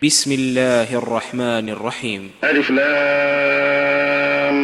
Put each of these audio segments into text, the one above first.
بسم الله الرحمن الرحيم. ألف لام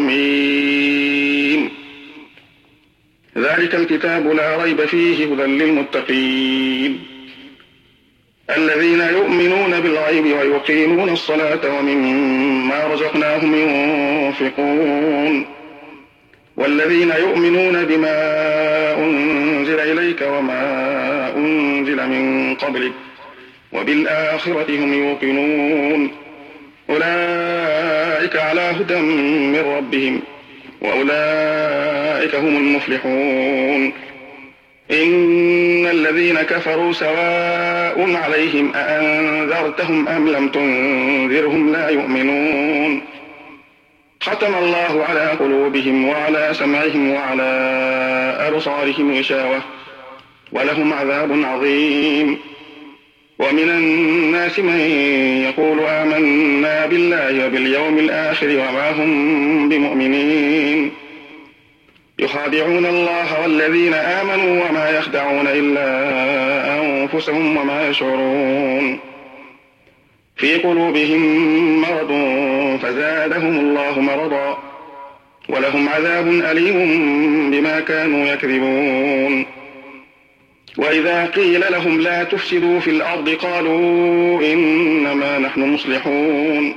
ميم. ذلك الكتاب لا ريب فيه هدى للمتقين الذين يؤمنون بالغيب ويقيمون الصلاة ومما رزقناهم ينفقون والذين يؤمنون بما أنزل إليك وما أنزل من قبلك وبالآخرة هم يوقنون أولئك على هدى من ربهم وأولئك هم المفلحون. إن الذين كفروا سواء عليهم أأنذرتهم أم لم تنذرهم لا يؤمنون. ختم الله على قلوبهم وعلى سمعهم وعلى أبصارهم غشاوة ولهم عذاب عظيم. ومن الناس من يقول آمنا بالله وباليوم الآخر وما هم بمؤمنين يخادعون الله والذين آمنوا وما يخدعون إلا أنفسهم وما يشعرون. في قلوبهم مرض فزادهم الله مرضا ولهم عذاب أليم بما كانوا يكذبون. وإذا قيل لهم لا تفسدوا في الأرض قالوا إنما نحن مصلحون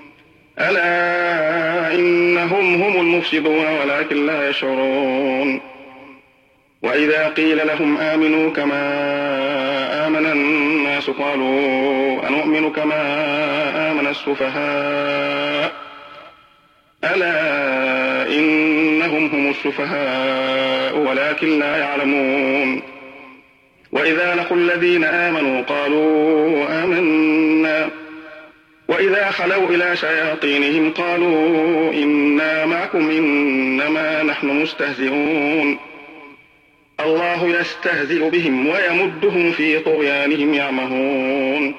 ألا إنهم هم المفسدون ولكن لا يشعرون. وإذا قيل لهم آمنوا كما آمن الناس قالوا أنؤمن كما آمن السفهاء ألا إنهم هم السفهاء ولكن لا يعلمون. وإذا لقوا الذين آمنوا قالوا آمنا وإذا خلوا إلى شياطينهم قالوا إنا معكم إنما نحن مستهزئون. الله يستهزئ بهم ويمدهم في طغيانهم يعمهون.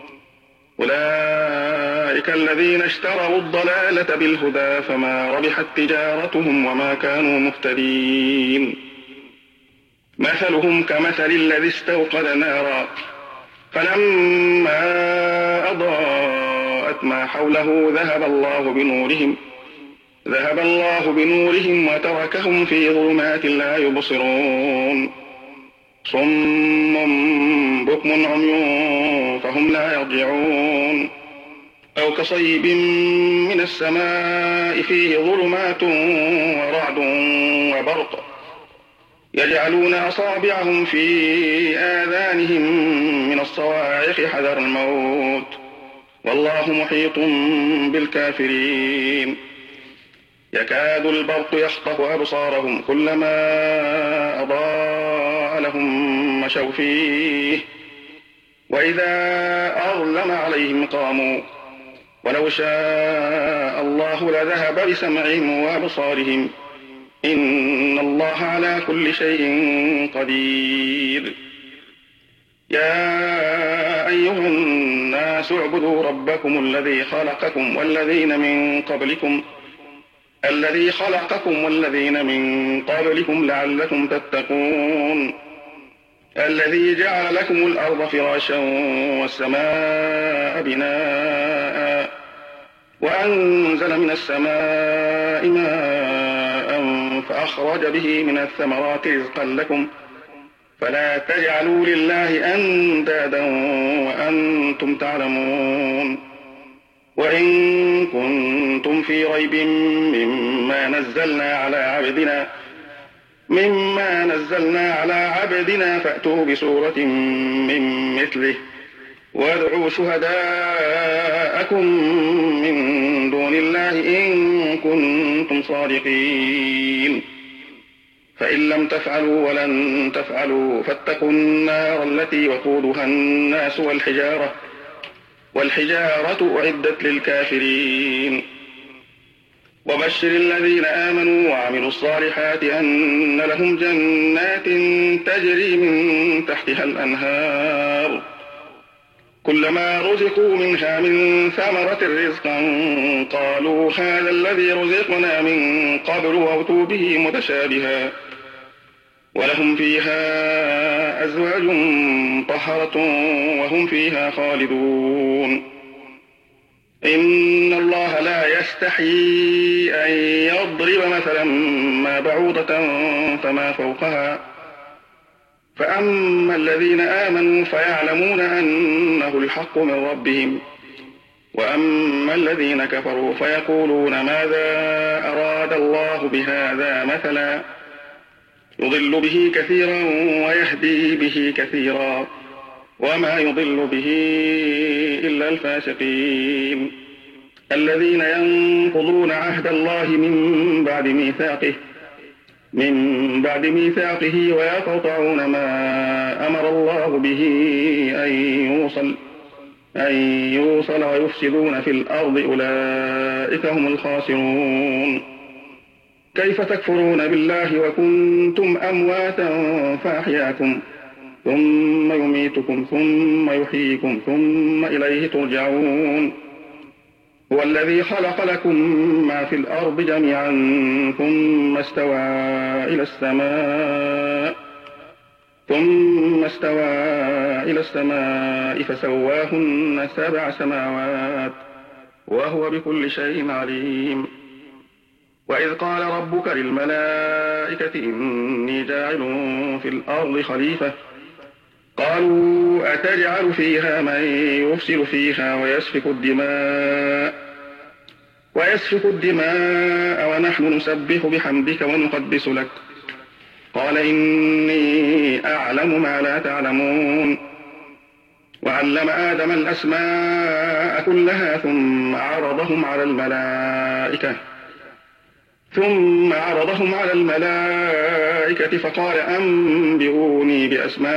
أولئك الذين اشتروا الضلالة بالهدى فما ربحت تجارتهم وما كانوا مهتدين. مثلهم كمثل الذي استوقد نارا فلما أضاءت ما حوله ذهب الله بنورهم وتركهم في ظلمات لا يبصرون. صم بكم عمي فهم لا يرجعون. أو كصيب من السماء فيه ظلمات ورعد وبرق يجعلون أصابعهم في آذانهم من الصواعق حذر الموت والله محيط بالكافرين. يكاد البرق يخطف أبصارهم كلما أضاء لهم مشوا فيه وإذا أظلم عليهم قاموا ولو شاء الله لذهب بسمعهم وأبصارهم إن الله على كل شيء قدير. يا أيها الناس اعبدوا ربكم الذي خلقكم والذين من قبلكم لعلكم تتقون. الذي جعل لكم الأرض فراشا والسماء بناء وأنزل من السماء ماء فأخرج به من الثمرات رزقا لكم فلا تجعلوا لله أندادا وأنتم تعلمون. وإن كنتم في ريب مما نزلنا على عبدنا فأتوا بسورة من مثله وادعوا شهداءكم من دون الله إن كنتم صادقين. فإن لم تفعلوا ولن تفعلوا فاتقوا النار التي وقودها الناس والحجارة أعدت للكافرين. وبشر الذين آمنوا وعملوا الصالحات أن لهم جنات تجري من تحتها الأنهار كلما رزقوا منها من ثمرة رزقا قالوا هذا الذي رزقنا من قبل وأتوا به متشابها ولهم فيها أزواج طهرة وهم فيها خالدون. إن الله لا يستحيي أن يضرب مثلا ما بعوضة فما فوقها، فأما الذين آمنوا فيعلمون أنه الحق من ربهم، وأما الذين كفروا فيقولون ماذا أراد الله بهذا مثلا، يضل به كثيرا ويهدي به كثيرا، وما يضل به إلا الفاسقين الذين ينقضون عهد الله من بعد ميثاقه ويقطعون ما أمر الله به أن يوصل ويفسدون في الأرض، أولئك هم الخاسرون. كيف تكفرون بالله وكنتم أمواتا فأحياكم ثم يميتكم ثم يحييكم ثم إليه ترجعون. هو الذي خلق لكم ما في الأرض جميعا ثم استوى إلى السماء فسواهن 7 سماوات وهو بكل شيء عليم. وإذ قال ربك للملائكة إني جاعل في الأرض خليفة، قالوا أتجعل فيها من يفسد فيها ويسفك الدماء ونحن نسبح بحمدك ونقدس لك، قال إني أعلم ما لا تعلمون. وعلم آدم الأسماء كلها ثم عرضهم على الملائكة فقال أنبئوني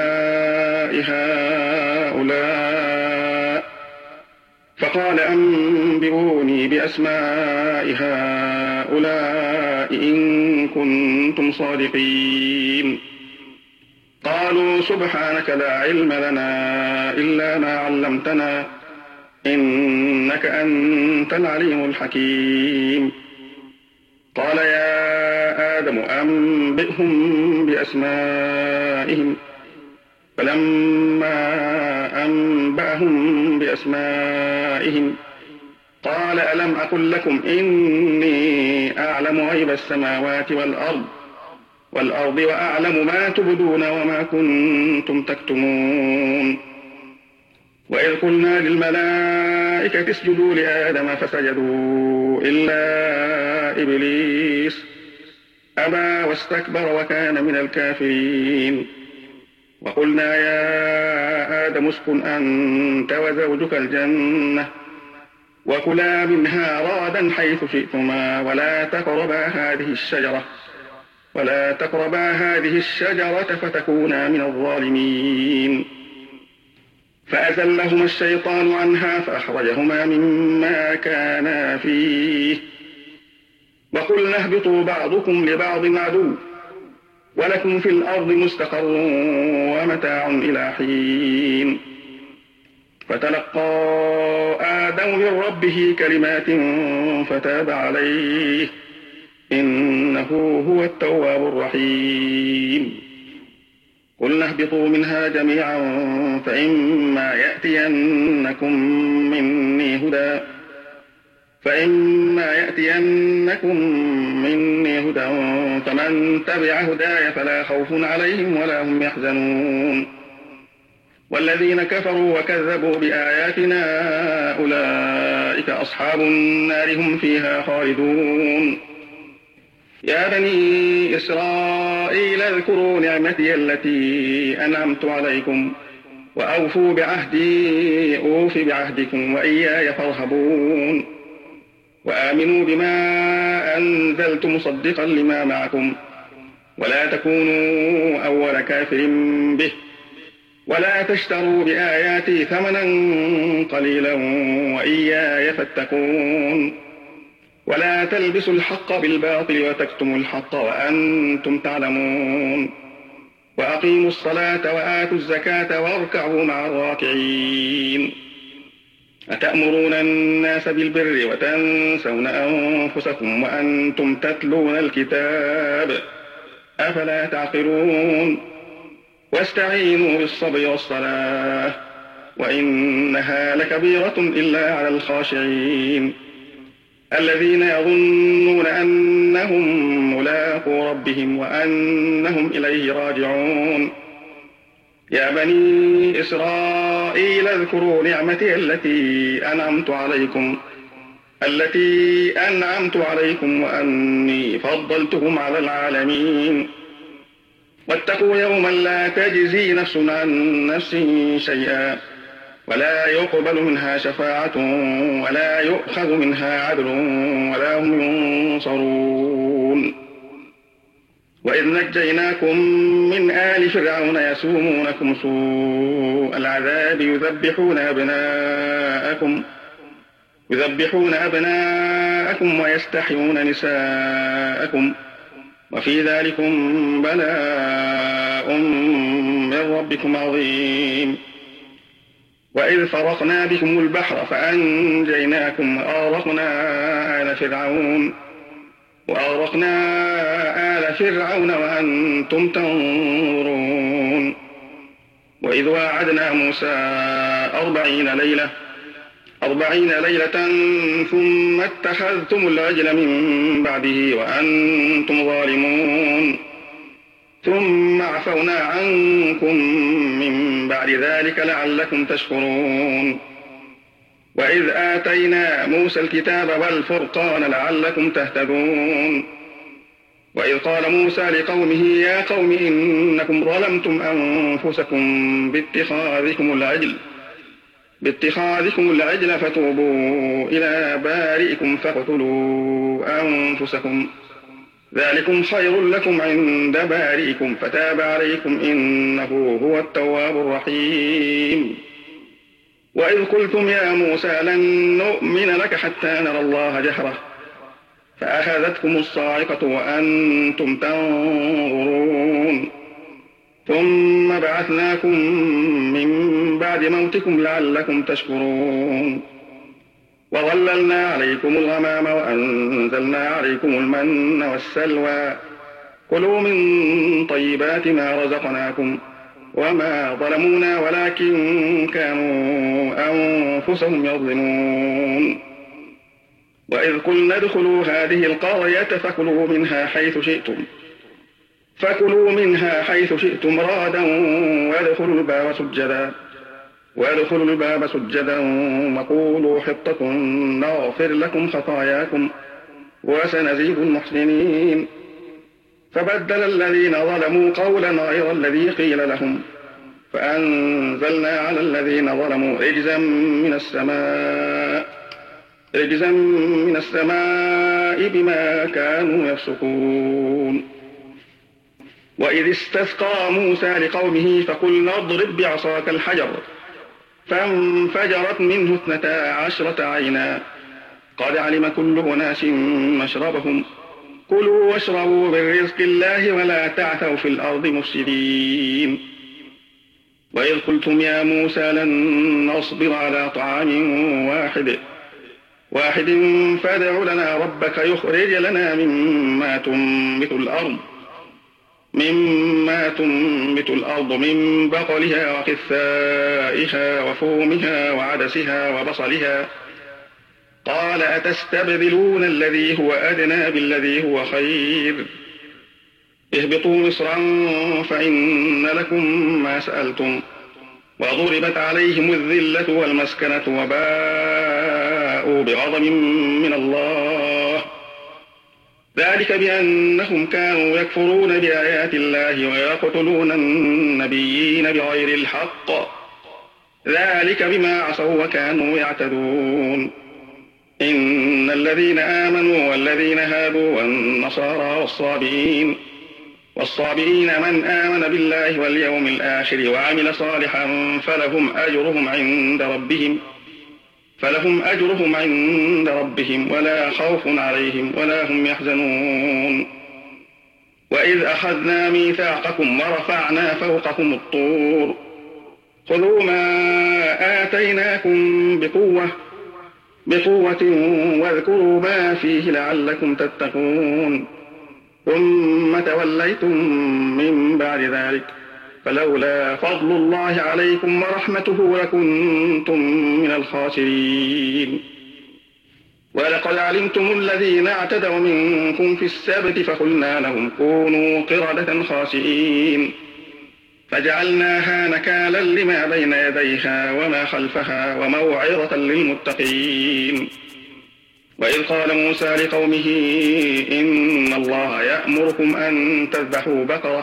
بأسماء هؤلاء إن كنتم صادقين. قالوا سبحانك لا علم لنا إلا ما علمتنا إنك أنت العليم الحكيم. قال يا آدم أنبئهم بأسمائهم، فلما أنبأهم بأسمائهم قال ألم أقل لكم إني أعلم غيب السماوات والأرض وأعلم ما تبدون وما كنتم تكتمون. وإذ قلنا للملائكة اسجدوا لآدم فسجدوا إلا إبليس أبى واستكبر وكان من الكافرين. وقلنا يا آدم اسكن أنت وزوجك الجنة وكلا منها رغدا حيث شئتما ولا تقربا هذه الشجرة فتكونا من الظالمين. فأزلهما الشيطان عنها فأخرجهما مما كانا فيه، وقلنا اهبطوا بعضكم لبعض عدو ولكم في الأرض مستقر ومتاع إلى حين. فتلقى آدم من ربه كلمات فتاب عليه إنه هو التواب الرحيم. قلنا اهبطوا منها جميعا فإما يأتينكم مني هدى فمن تبع هداي فلا خوف عليهم ولا هم يحزنون. والذين كفروا وكذبوا بآياتنا أولئك أصحاب النار هم فيها خالدون. يا بني إسرائيل اذكروا نعمتي التي أنعمت عليكم وأوفوا بعهدي أوف بعهدكم وإياي فارهبون. وآمنوا بما أنزلت مصدقا لما معكم ولا تكونوا أول كافر به ولا تشتروا بآياتي ثمنا قليلا وإياي فاتقون. ولا تلبسوا الحق بالباطل وتكتموا الحق وأنتم تعلمون. وأقيموا الصلاة وآتوا الزكاة واركعوا مع الراكعين. أتأمرون الناس بالبر وتنسون أنفسكم وأنتم تتلون الكتاب أفلا تعقلون واستعينوا بالصبر والصلاة وإنها لكبيرة إلا على الخاشعين الذين يظنون أنهم ملاقو ربهم وأنهم إليه راجعون يا بني إسرائيل اذكروا نعمتي التي أنعمت عليكم وأني فضلتكم على العالمين واتقوا يوما لا تجزي نفس عن نفس شيئا ولا يقبل منها شفاعة ولا يؤخذ منها عدل ولا هم ينصرون وإذ نجيناكم من آل فرعون يسومونكم سوء العذاب يذبحون أبناءكم ويستحيون نساءكم وفي ذلكم بلاء من ربكم عظيم وإذ فرقنا بكم البحر فأنجيناكم وأغرقنا آل فرعون وأنتم تنظرون وإذ واعدنا موسى 40 ليلة ثم اتخذتم العجل من بعده وأنتم ظالمون ثم عفونا عنكم من بعد ذلك لعلكم تشكرون وإذ آتينا موسى الكتاب والفرقان لعلكم تهتدون وإذ قال موسى لقومه يا قوم إنكم ظلمتم أنفسكم باتخاذكم العجل فتوبوا إلى بارئكم فاقتلوا أنفسكم ذلكم خير لكم عند بارئكم فتاب عليكم إنه هو التواب الرحيم وإذ قلتم يا موسى لن نؤمن لك حتى نرى الله جهرة فأخذتكم الصاعقة وأنتم تنظرون ثم بعثناكم من بعد موتكم لعلكم تشكرون وظللنا عليكم الغمام وأنزلنا عليكم المن والسلوى كلوا من طيبات ما رزقناكم وما ظلمونا ولكن كانوا أنفسهم يظلمون وإذ قلنا ادخلوا هذه القرية فكلوا منها حيث شئتم رغدا وادخلوا الباب سجدا وقولوا حطة نغفر لكم خطاياكم وسنزيد المحسنين فبدل الذين ظلموا قولا غير الذي قيل لهم فأنزلنا على الذين ظلموا رجزا من السماء بما كانوا يفسقون وإذ استسقى موسى لقومه فقلنا اضرب بعصاك الحجر فانفجرت منه 12 عينا قد علم كل أناس مشربهم كلوا واشربوا من رزق الله ولا تعثوا في الأرض مفسدين وإذ قلتم يا موسى لن نصبر على طعام واحد فادع لنا ربك يخرج لنا مما تنبت الأرض من بقلها وقثائها وفومها وعدسها وبصلها قال أتستبدلون الذي هو أدنى بالذي هو خير اهبطوا مصرا فإن لكم ما سألتم وضربت عليهم الذلة والمسكنة وباءوا بغضب من الله ذلك بأنهم كانوا يكفرون بآيات الله ويقتلون النبيين بغير الحق ذلك بما عصوا وكانوا يعتدون إن الذين آمنوا والذين هادوا والنصارى والصابئين من آمن بالله واليوم الآخر وعمل صالحا فلهم أجرهم عند ربهم ولا خوف عليهم ولا هم يحزنون وإذ أخذنا ميثاقكم ورفعنا فوقكم الطور خذوا ما آتيناكم بقوة واذكروا ما فيه لعلكم تتقون ثم توليتم من بعد ذلك فلولا فضل الله عليكم ورحمته لكنتم من الخاسرين. ولقد علمتم الذين اعتدوا منكم في السبت فقلنا لهم كونوا قردة خاسئين فجعلناها نكالا لما بين يديها وما خلفها وموعظة للمتقين. وإذ قال موسى لقومه إن الله يأمركم أن تذبحوا بقرة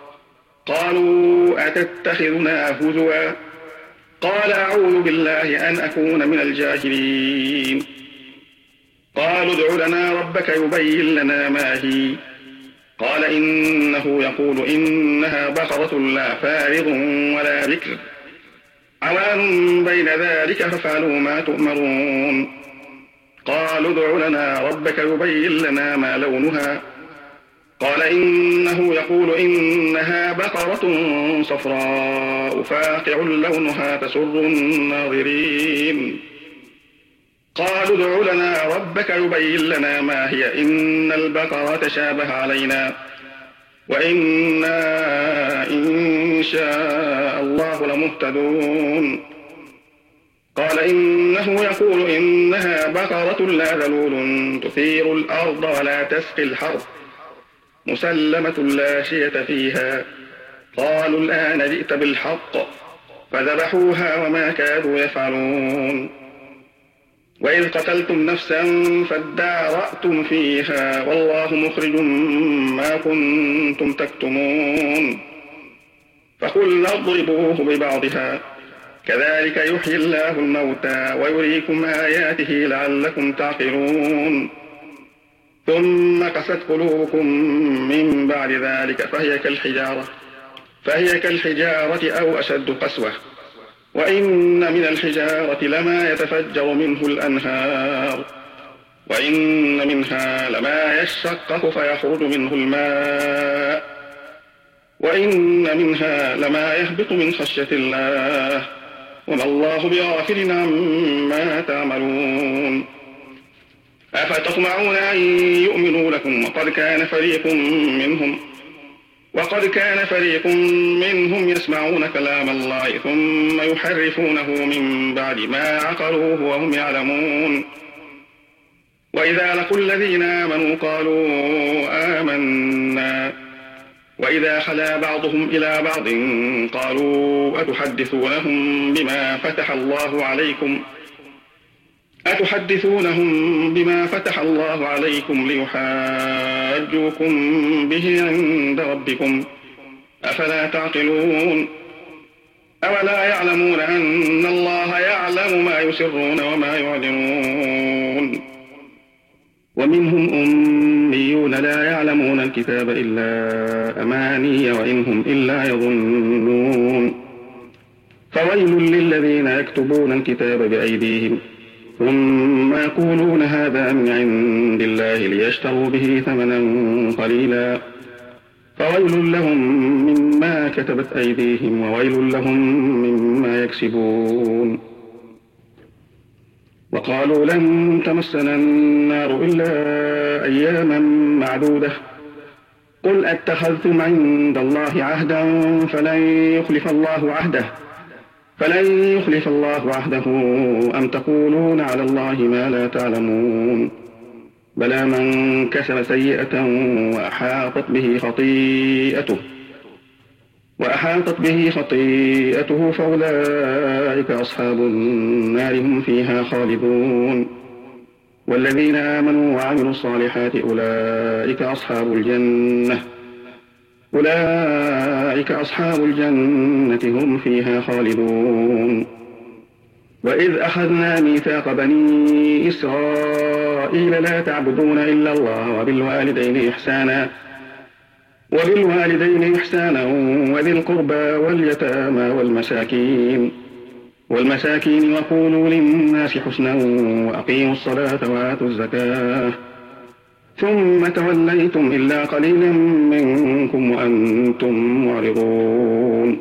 قالوا أتتخذنا هزوا قال أعوذ بالله أن أكون من الجاهلين. قالوا ادع لنا ربك يبين لنا ما هي قال إنه يقول إنها بقرة لا فارض ولا بكر عوان بين ذلك فافعلوا ما تؤمرون. قالوا ادع لنا ربك يبين لنا ما لونها قال إنه يقول إنها بقرة صفراء فاقع لونها تسر الناظرين. قالوا ادع لنا ربك يبين لنا ما هي إن البقرة تشابه علينا وإنا إن شاء الله لمهتدون. قال إنه يقول إنها بقرة لا ذلول تثير الأرض ولا تسقي الحرث مسلمة لا شية فيها. قالوا الآن جئت بالحق فذبحوها وما كادوا يفعلون. وإذ قتلتم نفسا فادارأتم فيها والله مخرج ما كنتم تكتمون. فقلنا اضربوه ببعضها كذلك يحيي الله الموتى ويريكم آياته لعلكم تعقلون. ثم قست قلوبكم من بعد ذلك فهي كالحجارة أو أشد قسوة. وإن من الحجارة لما يتفجر منه الأنهار وإن منها لما يشقق فيخرج منه الماء وإن منها لما يهبط من خشية الله وما الله بغافل عما تعملون. أفتطمعون أن يؤمنوا لكم وقد كان فريق منهم يسمعون كلام الله ثم يحرفونه من بعد ما عقلوه وهم يعلمون. وإذا لقوا الذين آمنوا قالوا آمنا وإذا خلا بعضهم إلى بعض قالوا أتحدثونهم بما فتح الله عليكم ليحاجوكم به عند ربكم أفلا تعقلون. أولا يعلمون أن الله يعلم ما يسرون وما يعلنون. ومنهم أميون لا يعلمون الكتاب إلا أماني وإن هم إلا يظنون. فويل للذين يكتبون الكتاب بأيديهم ثم يقولون هذا من عند الله ليشتروا به ثمنا قليلا فويل لهم مما كتبت أيديهم وويل لهم مما يكسبون. وقالوا لن تمسنا النار إلا أياما معدودة قل أتخذتم عند الله عهدا فلن يخلف الله عهده أم تقولون على الله ما لا تعلمون. بلى من كسب سيئة وأحاطت به خطيئته فأولئك أصحاب النار هم فيها خالدون. والذين آمنوا وعملوا الصالحات أولئك أصحاب الجنة هم فيها خالدون. وإذ أخذنا ميثاق بني إسرائيل لا تعبدون إلا الله وبالوالدين إحسانا وذي القربى واليتامى والمساكين وقولوا للناس حسنا وأقيموا الصلاة وآتوا الزكاة ثم توليتم إلا قليلا منكم وأنتم معرضون.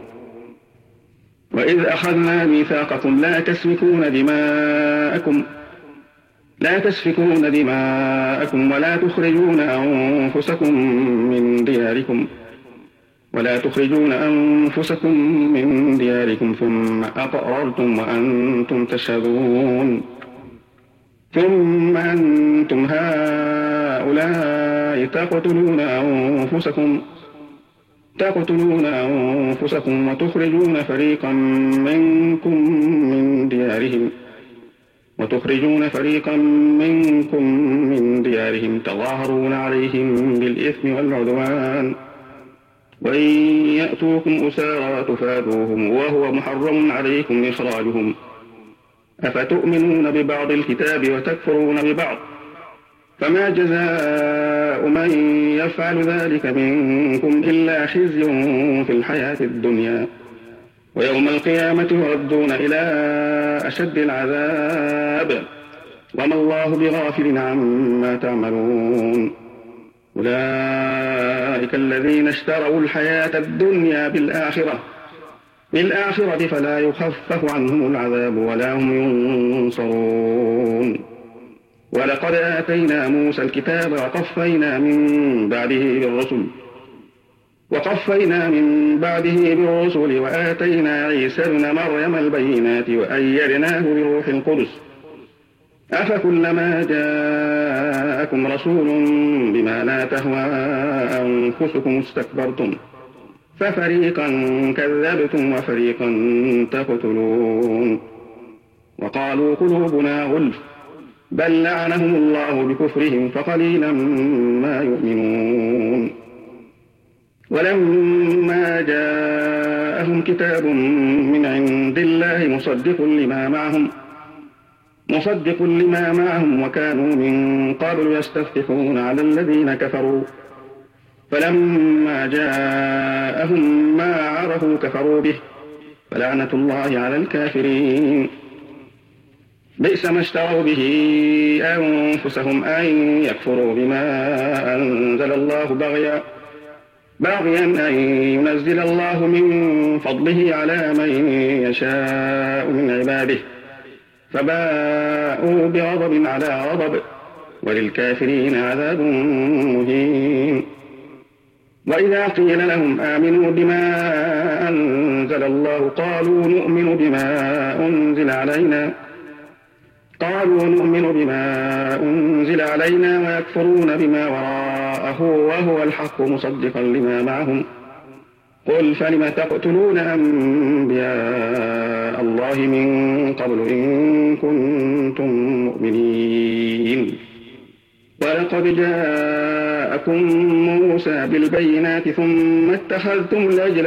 وإذ أخذنا ميثاقكم لا لا تسفكون دماءكم ولا تخرجون أنفسكم من دياركم ثم أقررتم وأنتم تشهدون ثم أنتم هؤلاء تقتلون أنفسكم وتخرجون فريقا منكم من ديارهم تظاهرون عليهم بالإثم والعدوان وإن يأتوكم أسارى تفادوهم وهو محرم عليكم إخراجهم أفتؤمنون ببعض الكتاب وتكفرون ببعض فما جزاء من يفعل ذلك منكم إلا خزي في الحياة الدنيا ويوم القيامة يردون إلى أشد العذاب وما الله بغافل عما تعملون أولئك الذين اشتروا الحياة الدنيا بالآخرة فلا يخفف عنهم العذاب ولا هم ينصرون ولقد آتينا موسى الكتاب وقفينا من بعده بالرسل وآتينا عيسى ابن مريم البينات وأيدناه بروح القدس أفكلما جاءكم رسول بما لا تهوى أنفسكم استكبرتم ففريقا كذبتم وفريقا تقتلون وقالوا قلوبنا غلف بل لعنهم الله بكفرهم فقليلا ما يؤمنون ولما جاءهم كتاب من عند الله مصدق لما معهم وكانوا من قبل يستفتحون على الذين كفروا فلما جاءهم ما عرفوا كفروا به فلعنة الله على الكافرين بئس ما اشتروا به أنفسهم أن يكفروا بما أنزل الله باغيا أن ينزل الله من فضله على من يشاء من عباده فباءوا بغضب على غضب وللكافرين عذاب مهين وإذا قيل لهم آمنوا بما أنزل الله قالوا نؤمن بما أنزل علينا ويكفرون بما وراءه وهو الحق مصدقا لما معهم قل فلم تقتلون أنبياء الله من قبل إن كنتم مؤمنين ولقد جاءكم موسى بالبينات ثم اتخذتم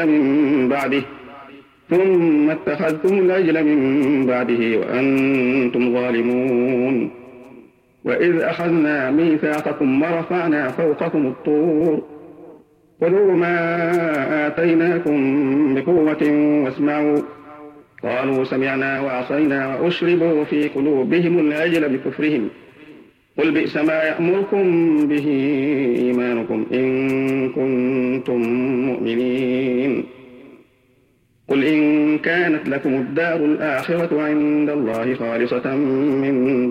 العجل من بعده وأنتم ظالمون وإذ أخذنا ميثاقكم ورفعنا فوقكم الطور خذوا ما آتيناكم بقوة واسمعوا قالوا سمعنا وعصينا وأشربوا في قلوبهم العجل بكفرهم قل بئس ما يأمركم به إيمانكم إن كنتم مؤمنين قل إن كانت لكم الدار الآخرة عند الله خالصة من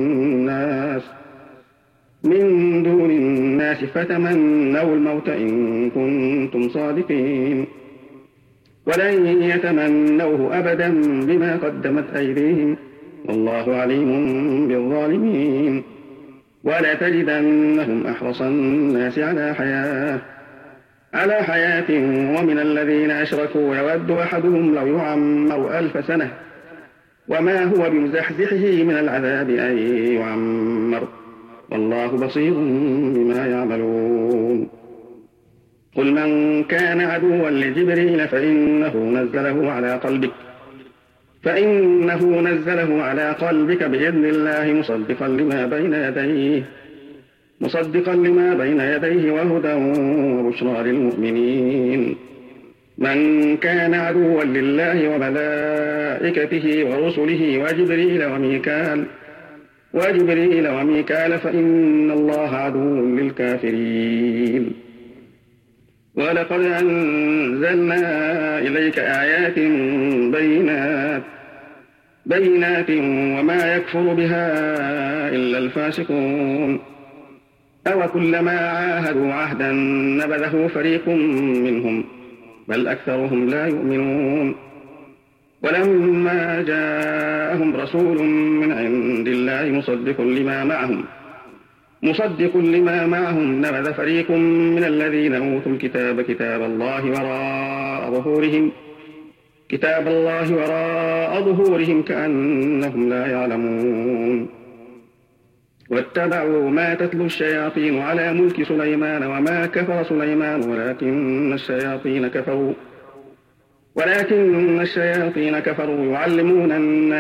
دون الناس فتمنوا الموت إن كنتم صادقين ولن يتمنوه أبدا بما قدمت أيديهم والله عليم بالظالمين ولا تجدنهم أحرص الناس على حياة ومن الذين أشركوا يود أحدهم لو يعمر 1000 سنة وما هو بمزحزحه من العذاب أن يعمر والله بصير بما يعملون قل من كان عدوا لجبريل فإنه نزله على قلبك بإذن الله مصدقا لما بين يديه وهدى وبشرى للمؤمنين من كان عدوا لله وملائكته ورسله وجبريل وميكال فإن الله عدو للكافرين ولقد أنزلنا إليك آيات بينات بينات وما يكفر بها إلا الفاسقون. أو كلما عاهدوا عهدا نبذه فريق منهم بل أكثرهم لا يؤمنون. ولما جاءهم رسول من عند الله مصدق لما معهم نبذ فريق من الذين أوتوا الكتاب كتاب الله وراء ظهورهم كأنهم لا يعلمون. واتبعوا ما تتلو الشياطين على ملك سليمان وما كفر سليمان ولكن الشياطين كفروا يعلمون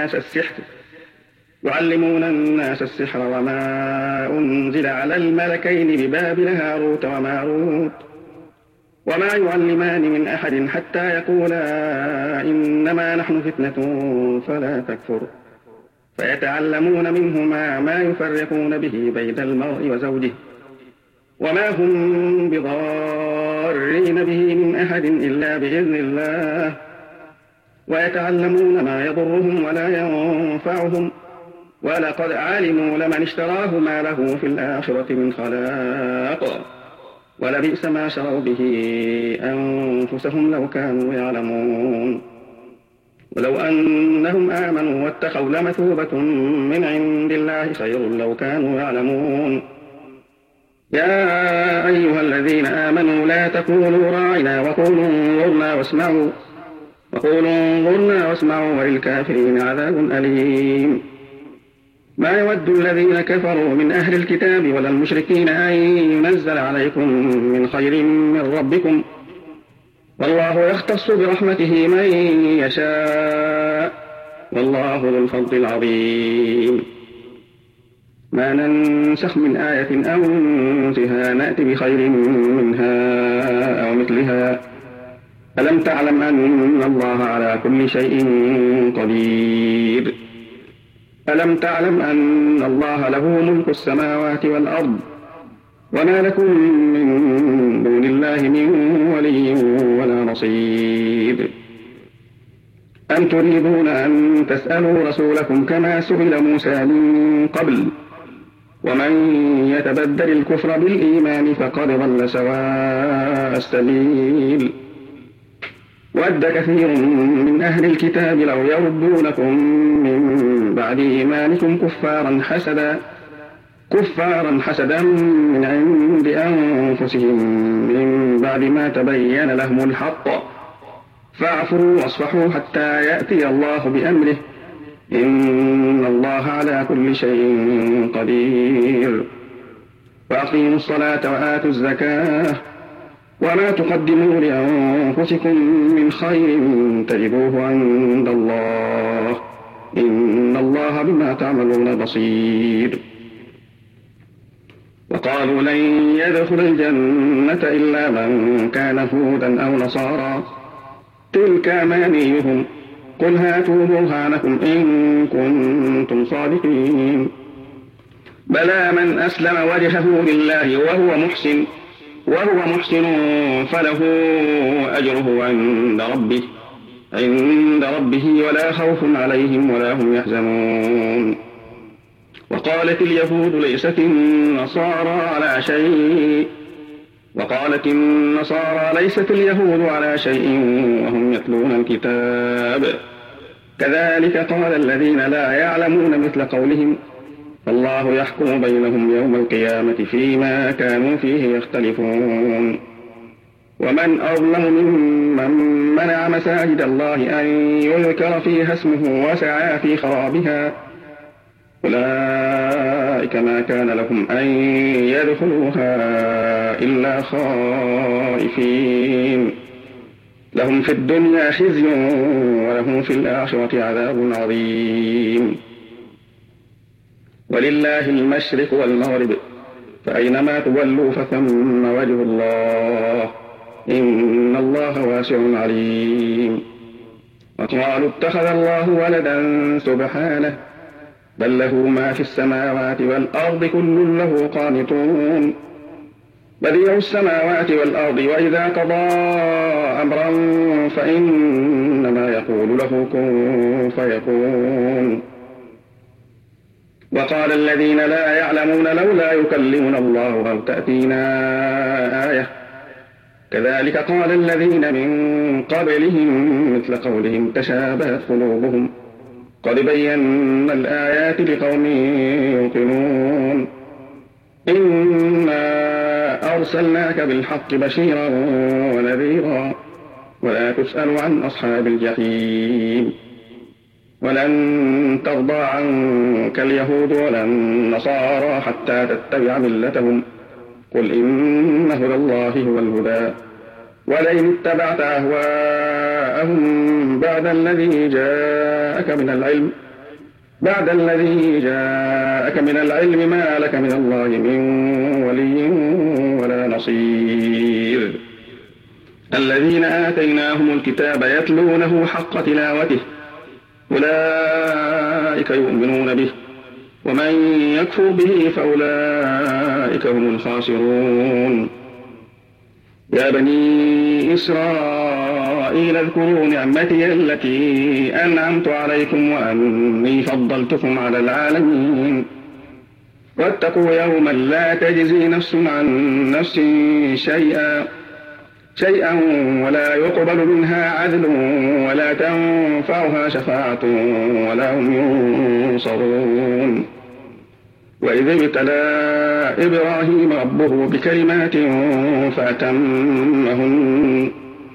الناس السحر وما أنزل على الملكين ببابل هاروت وماروت وما يعلمان من أحد حتى يقولا إنما نحن فتنة فلا تكفر فيتعلمون منهما ما يفرقون به بين المرء وزوجه وما هم بضارين به من أحد إلا بإذن الله ويتعلمون ما يضرهم ولا ينفعهم ولقد علموا لمن اشتراه ما له في الآخرة من خلاق ولبئس ما شروا به أنفسهم لو كانوا يعلمون. ولو أنهم آمنوا واتقوا لمثوبة من عند الله خير لو كانوا يعلمون. يا أيها الذين آمنوا لا تقولوا راعنا وقولوا انظرنا واسمعوا وللكافرين عذاب أليم. ما يود الذين كفروا من أهل الكتاب ولا المشركين أن ينزل عليكم من خير من ربكم والله يختص برحمته من يشاء والله ذو الفضل العظيم. ما ننسخ من آية أو ننسها نأتي بخير منها أو مثلها. ألم تعلم أن الله على كل شيء قدير. ألم تعلم أن الله له ملك السماوات والأرض وما لكم من دون الله من ولي ولا نصير. أم تريدون أن تسألوا رسولكم كما سئل موسى من قبل ومن يتبدل الكفر بالإيمان فقد ضل سواء السبيل. ود كثير من أهل الكتاب لو يردونكم من بعد إيمانكم كفارا حسدا من عند أنفسهم من بعد ما تبين لهم الحق فاعفوا واصفحوا حتى يأتي الله بأمره إن الله على كل شيء قدير. وأقيموا الصلاة وآتوا الزكاة وما تقدموا لأنفسكم من خير تجدوه عند الله إن الله بما تعملون بصير. وقالوا لن يدخل الجنة إلا من كان هودا أو نصارى تلك أمانيهم قل هاتوا برهانكم إن كنتم صادقين. بلى من أسلم وجهه لله وهو محسن فله أجره عند ربه ولا خوف عليهم ولا هم يحزنون. وقالت اليهود ليست اليهود على شيء وهم يتلون الكتاب كذلك قال الذين لا يعلمون مثل قولهم فالله يحكم بينهم يوم القيامة فيما كانوا فيه يختلفون. ومن أظلم ممن منع مساجد الله أن يذكر فيها اسمه وسعى في خرابها أولئك ما كان لهم أن يدخلوها إلا خائفين لهم في الدنيا خزي ولهم في الآخرة عذاب عظيم. ولله المشرق والمغرب فأينما تولوا فثم وجه الله إن الله واسع عليم. وقالوا اتخذ الله ولدا سبحانه بل له ما في السماوات والأرض كل له قانتون. بديع السماوات والأرض وإذا قضى أمرا فإنما يقول له كن فيكون. وقال الذين لا يعلمون لولا يكلمنا الله أو تأتينا آية كذلك قال الذين من قبلهم مثل قولهم تشابهت قلوبهم قد بينا الآيات لقوم يوقنون. إنا أرسلناك بالحق بشيرا ونذيرا ولا تسأل عن أصحاب الجحيم. ولن ترضى عنك اليهود ولا النصارى حتى تتبع ملتهم قل إن هدى الله هو الهدى ولئن اتبعت أهواءهم بعد الذي جاءك من العلم ما لك من الله من ولي ولا نصير. الذين آتيناهم الكتاب يتلونه حق تلاوته أولئك يؤمنون به ومن يكفر به فأولئك هم الخاسرون. يا بني إسرائيل اذكروا نعمتي التي أنعمت عليكم وأني فضلتكم على العالمين. واتقوا يوما لا تجزي نفس عن نفس شيئا ولا يقبل منها عدل ولا تنفعها شفاعة ولا هم ينصرون. وإذ ابتلى إبراهيم ربه بكلمات فأتمهن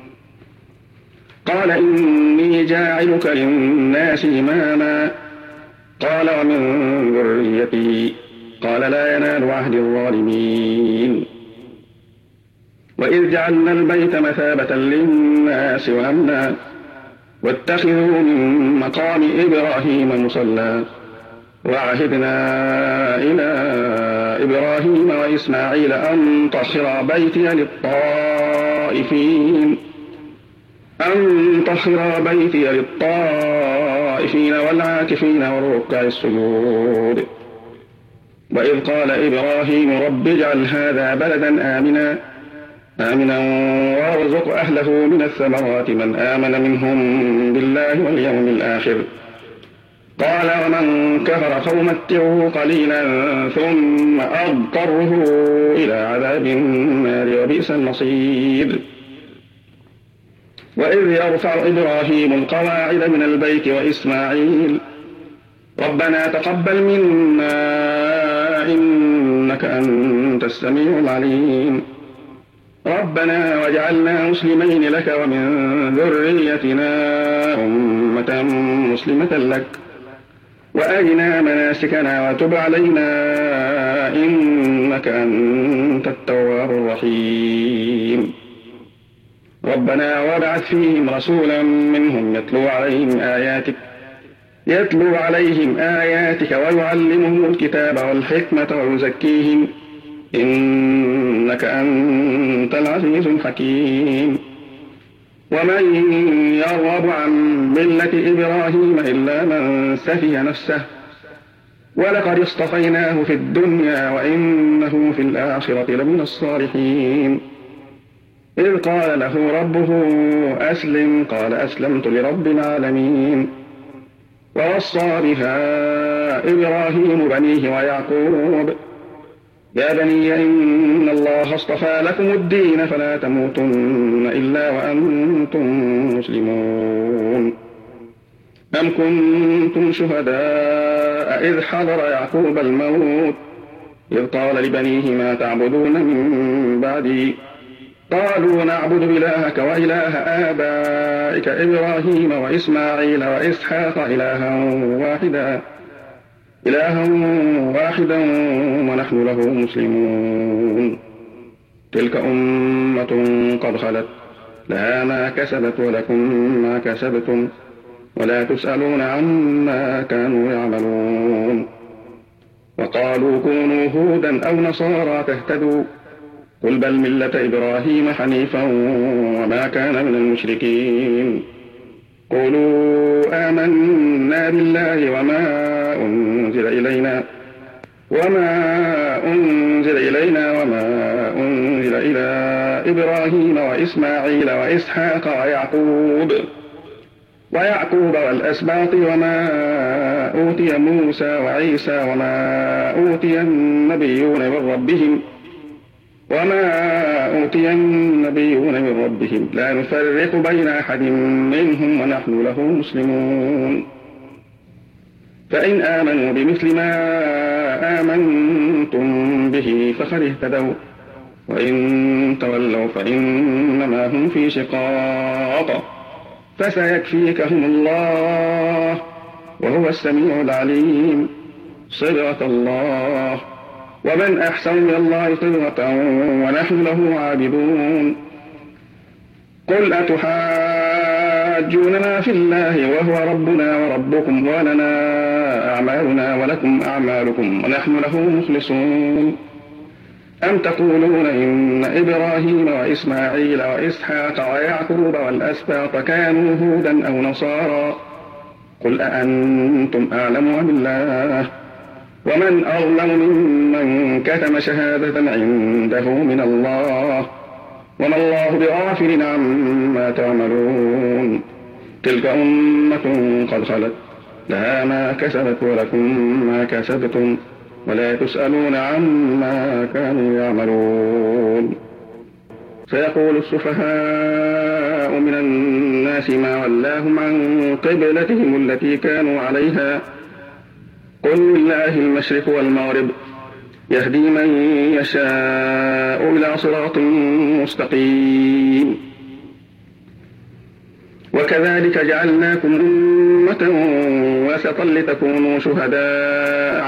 قال إني جاعلك للناس إماما قال ومن ذريتي قال لا ينال عهد الظالمين. وإذ جعلنا البيت مثابة للناس وأمنا واتخذوا من مقام إبراهيم مصلى وعهدنا إلى إبراهيم وإسماعيل أن طهر بيتي للطائفين والعاكفين والركع السجود. وإذ قال إبراهيم رب اجعل هذا بلدا آمنا وارزق أهله من الثمرات من آمن منهم بالله واليوم الآخر قال ومن كفر فأمتعه قليلا ثم أضطره إلى عذاب النار وبئس المصير. وإذ يرفع إبراهيم القواعد من البيت وإسماعيل ربنا تقبل منا إنك أنت السميع العليم ربنا واجعلنا مسلمين لك ومن ذريتنا أمة مسلمة لك وأرنا مناسكنا وتب علينا إنك أنت التواب الرحيم. ربنا وابعث فيهم رسولا منهم يتلو عليهم آياتك ويعلمهم الكتاب والحكمة ويزكيهم إنك أنت العزيز الحكيم. ومن يرغب عن ملة إبراهيم إلا من سفه نفسه ولقد اصطفيناه في الدنيا وإنه في الآخرة لمن الصالحين. إذ قال له ربه أسلم قال أسلمت لرب العالمين. ووصى بها إبراهيم بنيه ويعقوب يا بني إن الله اصطفى لكم الدين فلا تموتن إلا وأنتم مسلمون. أم كنتم شهداء إذ حضر يعقوب الموت إذ قال لبنيه ما تعبدون من بعدي قالوا نعبد إلهك وإله آبائك إبراهيم وإسماعيل وإسحاق إلها واحدا ونحن له مسلمون. تلك أمة قد خلت لها ما كسبت ولكم ما كسبتم ولا تسألون عما كانوا يعملون. وقالوا كونوا هودا أو نصارى تهتدوا قل بل ملة إبراهيم حنيفا وما كان من المشركين. قولوا آمنا بالله وما أنزل إلينا وما أنزل إلينا وما أنزل إلى إبراهيم وإسماعيل وإسحاق ويعقوب والأسباط وما أوتي موسى وعيسى وما أوتي النبيون من ربهم لا نفرق بين أحد منهم ونحن له مسلمون. فإن آمنوا بمثل ما آمنتم به فقد اهتدوا وإن تولوا فإنما هم في شقاق فسيكفيكهم الله وهو السميع العليم. صبغة الله ومن أحسن من الله صبغة ونحن له عابدون. قل أتحاجوننا في الله وهو ربنا وربكم ولنا أعمالنا ولكم أعمالكم ونحن له مخلصون. أم تقولون إن إبراهيم وإسماعيل وإسحاق ويعقوب والأسباط كانوا هودا أو نصارى قل أأنتم أعلم أم الله ومن أظلم ممن كتم شهادة عنده من الله وما الله بغافل عما تعملون. تلك أمة قد خلت لها ما كسبت ولكم ما كسبتم ولا تسألون عما كانوا يعملون. سيقول السفهاء من الناس ما ولاهم عن قبلتهم التي كانوا عليها قل لله المشرق والمغرب يهدي من يشاء إلى صراط مستقيم. وكذلك جعلناكم أمة وسطا لتكونوا شهداء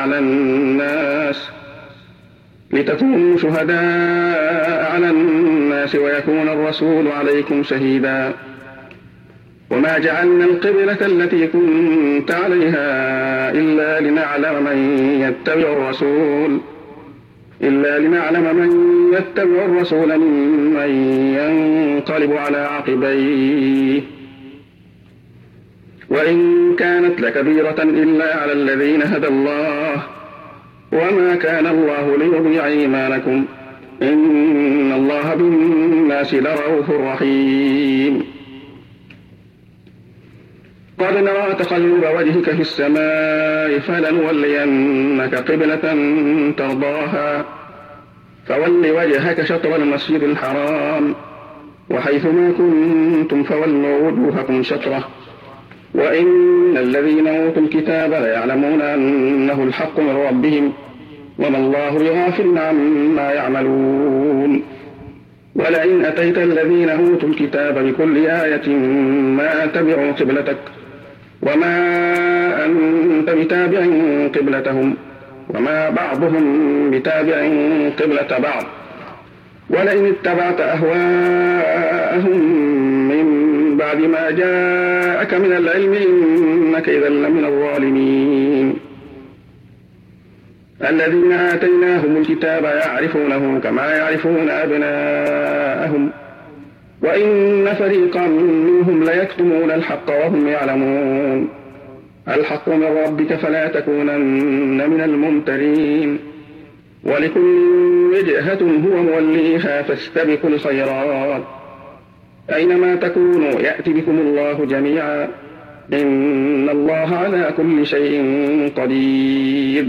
على الناس ويكون الرسول عليكم شهيدا. وما جعلنا القبلة التي كنت عليها إلا لنعلم من يتبع الرسول ممن ينقلب على عقبيه وإن كانت لكبيرة إلا على الذين هدى الله وما كان الله ليضيع إيمانكم إن الله بالناس لرؤوف رحيم. قد نرى تقلب وجهك في السماء فلنولينك قبلة ترضاها فول وجهك شطر المسجد الحرام وحيث ما كنتم فولوا وجوهكم شطره وإن الذين أوتوا الكتاب ليعلمون أنه الحق من ربهم وما الله بغافل عما يعملون. ولئن أتيت الذين أوتوا الكتاب بكل آية ما تبعوا قبلتك وما أنت بتابع قبلتهم وما بعضهم بتابع قبلة بعض ولئن اتبعت أهواءهم من بعد ما جاءك من العلم إنك إذا لمن الظالمين. الذين آتيناهم الكتاب يعرفونه كما يعرفون أبناءهم وإن فريقا منهم ليكتمون الحق وهم يعلمون. الحق من ربك فلا تكونن من الممترين. ولكل وجهة هو موليها فاستبقوا الخيرات أينما تكونوا يأتي بكم الله جميعا إن الله على كل شيء قدير.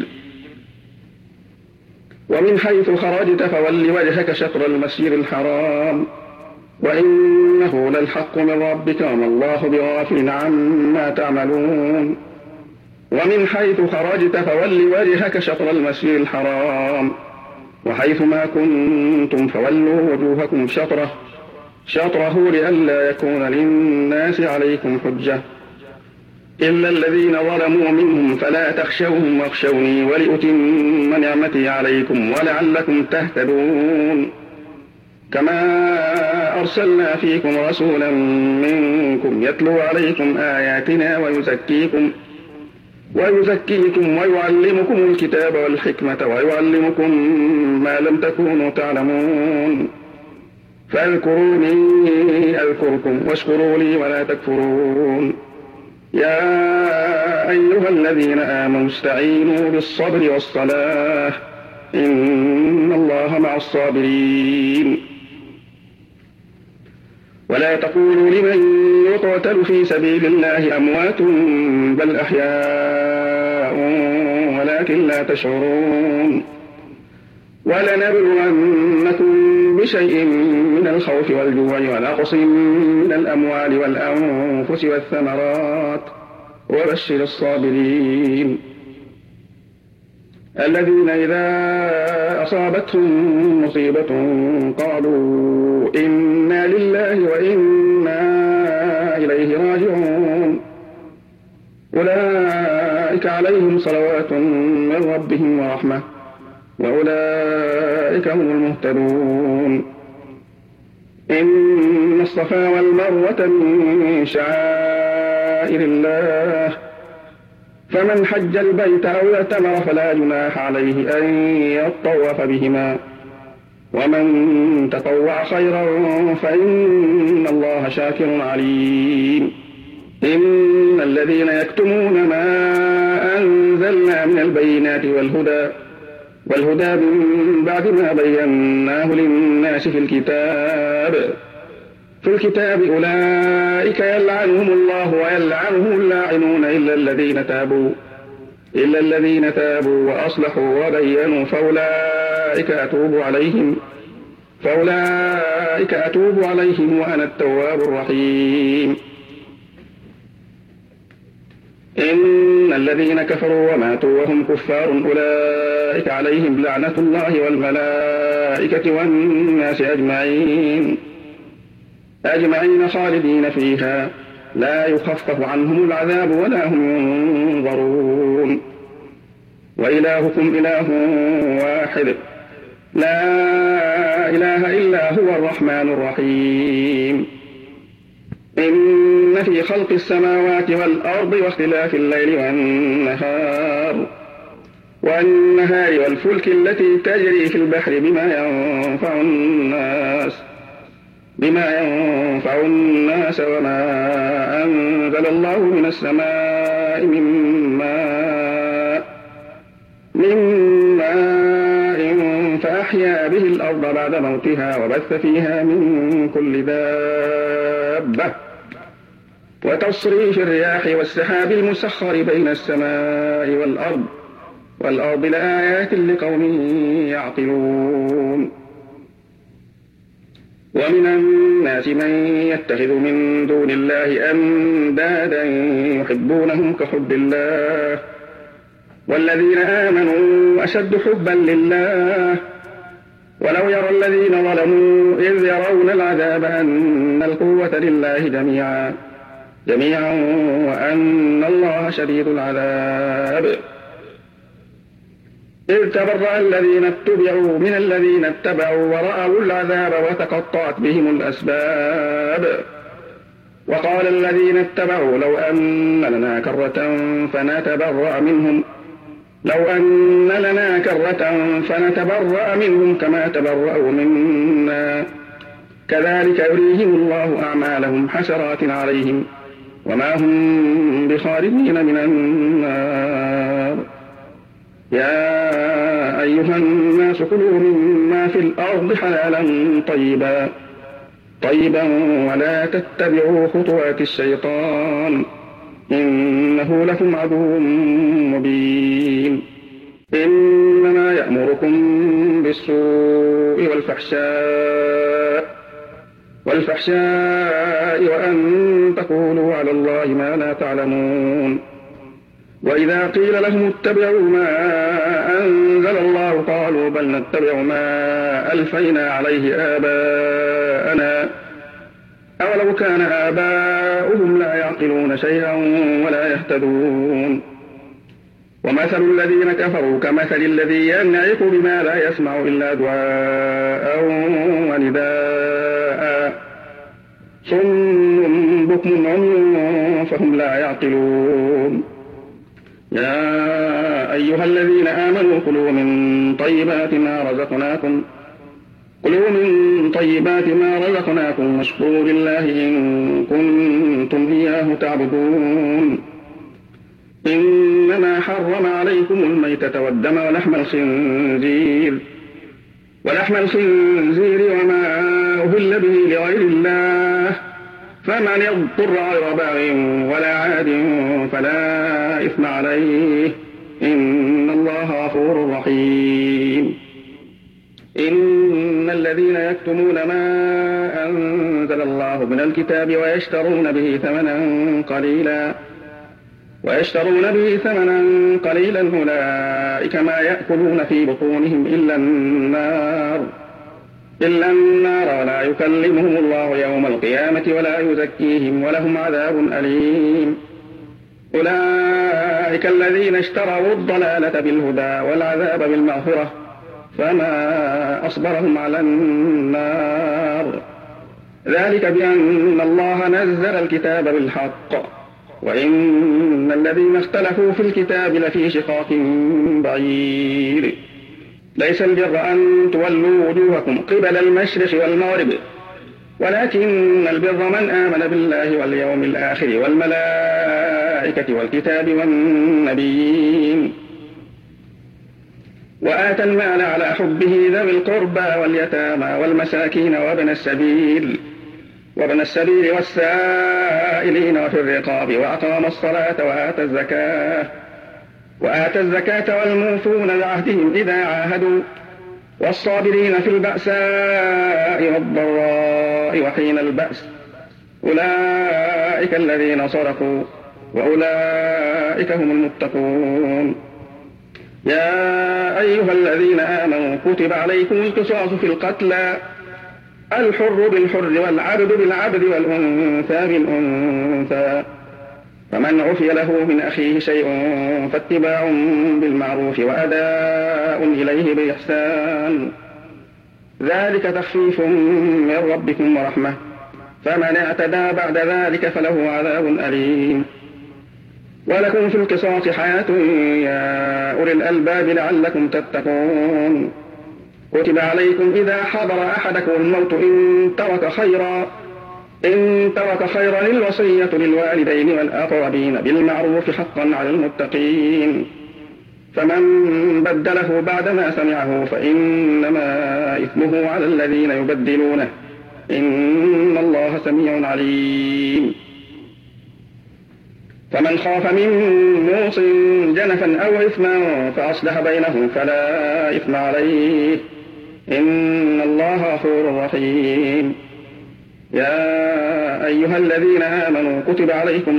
ومن حيث خرجت فول وجهك شطر المسجد الحرام وإنه للحق من ربك وما الله بغافل عما تعملون. ومن حيث خرجت فول وجهك شطر المسجد الحرام وحيث ما كنتم فولوا وجوهكم شطره لئلا يكون للناس عليكم حجة إلا الذين ظلموا منهم فلا تخشوهم واخشوني ولأتم نعمتي عليكم ولعلكم تهتدون. كما أرسلنا فيكم رسولا منكم يتلو عليكم آياتنا ويزكيكم ويعلمكم الكتاب والحكمة ويعلمكم ما لم تكونوا تعلمون. فاذكروني أذكركم واشكروا لي ولا تكفرون. يا أيها الذين آمنوا استعينوا بالصبر والصلاة إن الله مع الصابرين. ولا تقولوا لمن يقتل في سبيل الله أموات بل أحياء ولكن لا تشعرون. ولنبلونكم بشيء من الخوف والجوع ونقص من الأموال والأنفس والثمرات وبشر الصابرين الذين إذا أصابتهم مصيبة قالوا إنا لله وإنا إليه راجعون أولئك عليهم صلوات من ربهم ورحمة وأولئك هم المهتدون. إن الصفا والمروة من شعائر الله فمن حج البيت أو اعتمر فلا جناح عليه أن يطوف بهما ومن تطوع خيرا فإن الله شاكر عليم. إن الذين يكتمون ما أنزلنا من البينات والهدى من بعد ما بيناه للناس في الكتاب أولئك يلعنهم الله ويلعنهم اللاعنون إلا الذين تابوا وأصلحوا وبينوا فأولئك أتوب عليهم وأنا التواب الرحيم. إن الذين كفروا وماتوا وهم كفار أولئك عليهم لعنة الله والملائكة والناس أجمعين خالدين فيها لا يخفف عنهم العذاب ولا هم ينظرون. وإلهكم إله واحد لا إله إلا هو الرحمن الرحيم. إن في خلق السماوات والأرض واختلاف الليل والنهار والفلك التي تجري في البحر بما ينفع الناس وما أنزل الله من السماء من ماء فأحيا به الأرض بعد موتها وبث فيها من كل دابة وتصريف الرياح والسحاب المسخر بين السماء والأرض لآيات لقوم يعقلون. ومن الناس من يتخذ من دون الله أندادا يحبونهم كحب الله والذين آمنوا أشد حبا لله ولو يرى الذين ظلموا إذ يرون العذاب أن القوة لله جميعا وأن الله شديد العذاب. إذ تبرأ الذين اتبعوا من الذين اتبعوا ورأوا العذاب وتقطعت بهم الأسباب. وقال الذين اتبعوا لو أن لنا كرة فنتبرأ منهم كما تبرأوا منا كذلك يريهم الله أعمالهم حسرات عليهم وما هم بخارجين من النار. يا أيها الناس كلوا مما في الأرض حلالا طيبا ولا تتبعوا خطوات الشيطان إنه لكم عدو مبين. إنما يأمركم بالسوء والفحشاء وأن تقولوا على الله ما لا تعلمون. وإذا قيل لهم اتبعوا ما أنزل الله قالوا بل نتبع ما ألفينا عليه آباءنا أولو كان آباؤهم لا يعقلون شيئا ولا يهتدون. ومثل الذين كفروا كمثل الذي ينعق بما لا يسمع إلا دعاء ونداء صم بكم عمي فهم لا يعقلون. يا أيها الذين آمنوا كلوا من طيبات ما كلوا من طيبات ما رزقناكم واشكروا لله إن كنتم إياه تعبدون. إنما حرم عليكم الميتة والدم ولحم الخنزير وما أهل به لغير الله، فمن اضطر غير باغ ولا عاد فلا إثم عليه، إن الله غفور رحيم. إن الذين يكتمون ما أنزل الله من الكتاب ويشترون به ثمنا قليلا أولئك ما يأكلون في بطونهم إلا النار ولا يكلمهم الله يوم القيامة ولا يزكيهم ولهم عذاب أليم. أولئك الذين اشتروا الضلالة بالهدى والعذاب بالمغفرة، فما أصبرهم على النار. ذلك بأن الله نزل الكتاب بالحق، وإن الذين اختلفوا في الكتاب لفي شقاق بعيد. ليس البر أن تولوا وجوهكم قبل المشرق والمغرب، ولكن البر من آمن بالله واليوم الآخر والملائكة والكتاب والنبيين، وآتى المال على حبه ذوي القربى واليتامى والمساكين وابن السبيل والسائلين وفي الرقاب، وأقام الصلاة وآتى الزكاة والموفون بعهدهم إذا عاهدوا، والصابرين في البأساء والضراء وحين البأس، أولئك الذين صدقوا وأولئك هم المتقون. يا أيها الذين آمنوا كتب عليكم القصاص في القتلى، الحر بالحر والعبد بالعبد والأنثى بالأنثى، فمن عفي له من أخيه شيء فاتباع بالمعروف وأداء إليه بإحسان، ذلك تخفيف من ربكم ورحمة، فمن اعتدى بعد ذلك فله عذاب أليم. ولكم في القصاص حياة يا أولي الألباب لعلكم تتقون. كتب عليكم إذا حضر أحدكم الموت إن ترك خيرا الوصية للوالدين والأقربين بالمعروف حقا على المتقين، فمن بدله بعدما سمعه فإنما إثمه على الذين يبدلونه، إن الله سميع عليم. فمن خاف من موص جنفا أو إثما فأصلح بينهم فلا إثم عليه، إن الله غفور رحيم. يا أيها الذين آمنوا كتب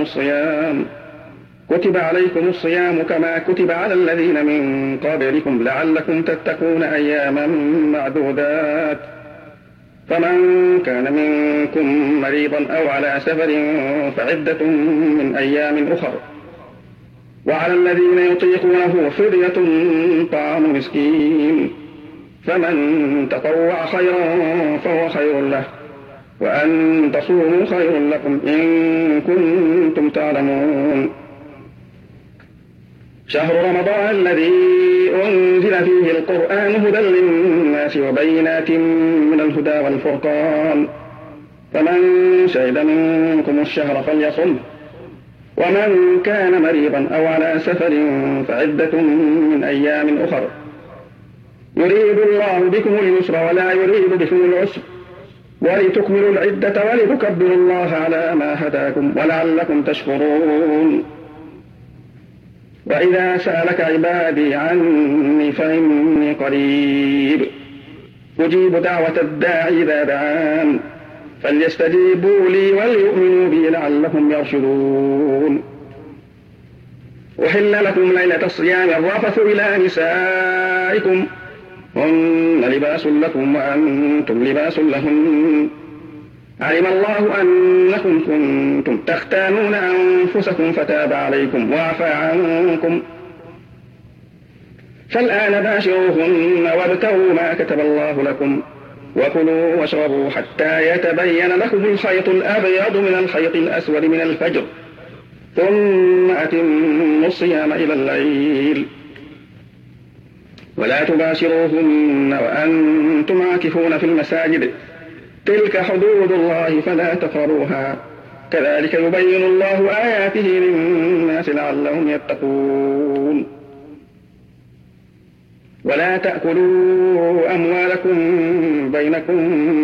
عليكم الصيام كما كتب على الذين من قبلكم لعلكم تتقون أياما معدودات، فمن كان منكم مريضا أو على سفر فعدة من أيام أخر، وعلى الذين يطيقونه فدية طعام مسكين، فمن تطوع خيرا فهو خير له، وأن تصوموا خير لكم إن كنتم تعلمون. شهر رمضان الذي أنزل فيه القرآن هدى للناس وبينات من الهدى والفرقان، فمن شهد منكم الشهر فليصمه، ومن كان مريضا أو على سفر فعدة من أيام أخر، يريد الله بكم اليسر ولا يريد بكم العسر، ولتكملوا العدة ولتكبروا الله على ما هداكم ولعلكم تشكرون. وإذا سألك عبادي عني فإني قريب أجيب دعوة الداعي إذا دعان، فليستجيبوا لي وليؤمنوا بي لعلهم يرشدون. أحل لكم ليلة الصيام الرفث إلى نسائكم، هن لباس لكم وأنتم لباس لهن، علم الله أنكم كنتم تختانون أنفسكم فتاب عليكم وعفى عنكم، فالآن باشروهن وابتغوا ما كتب الله لكم، وكلوا واشربوا حتى يتبين لكم الخيط الأبيض من الخيط الأسود من الفجر، ثم أتموا الصيام إلى الليل، ولا تباشروهن وأنتم عاكفون في المساجد تلك حدود الله فلا تقربوها كذلك يبين الله آياته للناس لعلهم يتقون ولا تأكلوا أموالكم بينكم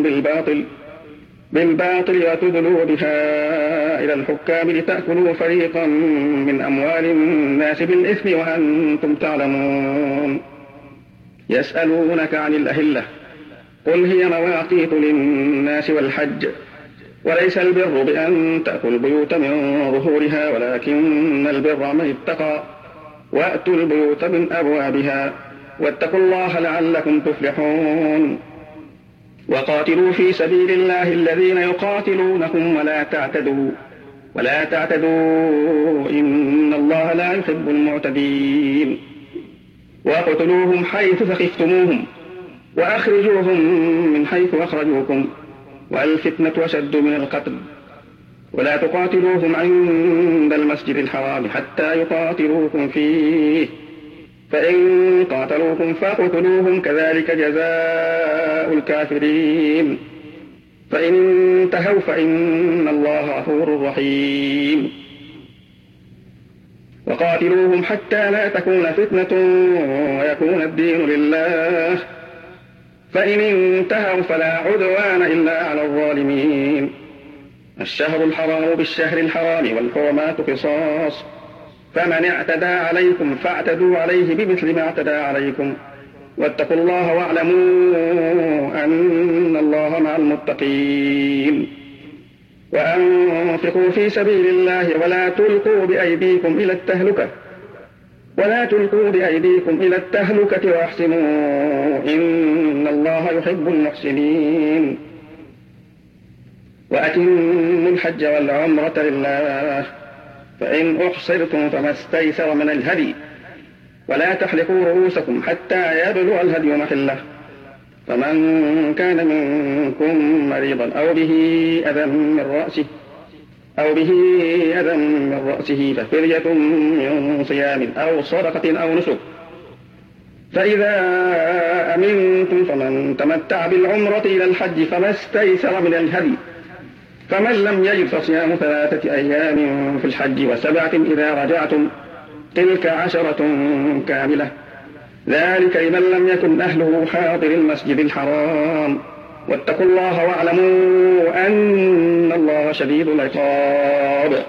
بالباطل وتدلوا بها إلى الحكام لتأكلوا فريقا من أموال الناس بالإثم وأنتم تعلمون يسألونك عن الأهلة قل هي مواقيت للناس والحج وليس البر بأن تأكل البيوت من ظهورها ولكن البر من اتقى وأتوا البيوت من أبوابها واتقوا الله لعلكم تفلحون وقاتلوا في سبيل الله الذين يقاتلونكم ولا تعتدوا إن الله لا يحب المعتدين واقتلوهم حيث ثقفتموهم وأخرجوهم من حيث أخرجوكم والفتنة أشد من القتل ولا تقاتلوهم عند المسجد الحرام حتى يقاتلوكم فيه فإن قاتلوكم فاقتلوهم كذلك جزاء الكافرين فإن انتهوا فإن الله غفور رحيم وقاتلوهم حتى لا تكون فتنة ويكون الدين لله فإن انتهوا فلا عدوان إلا على الظالمين الشهر الحرام بالشهر الحرام والحرمات قصاص فمن اعتدى عليكم فاعتدوا عليه بمثل ما اعتدى عليكم واتقوا الله واعلموا أن الله مع المتقين وأنفقوا في سبيل الله ولا تلقوا بأيديكم إلى التهلكة وأحسنوا إن الله يحب المحسنين وأتموا الحج والعمرة لله فإن أحصرتم فما استيسر من الهدي ولا تحلقوا رؤوسكم حتى يبلغ الهدي محله فمن كان منكم مريضا أو به أذى من رأسه ففدية من صيام أو صدقة أو نسك فإذا أمنتم فمن تمتع بالعمرة إلى الحج فما استيسر من الهدي فمن لم يجد فصيام 3 أيام في الحج و7 إذا رجعتم تلك 10 كاملة ذلك لمن لم يكن أهله حاضر المسجد الحرام واتقوا الله واعلموا أن الله شديد العقاب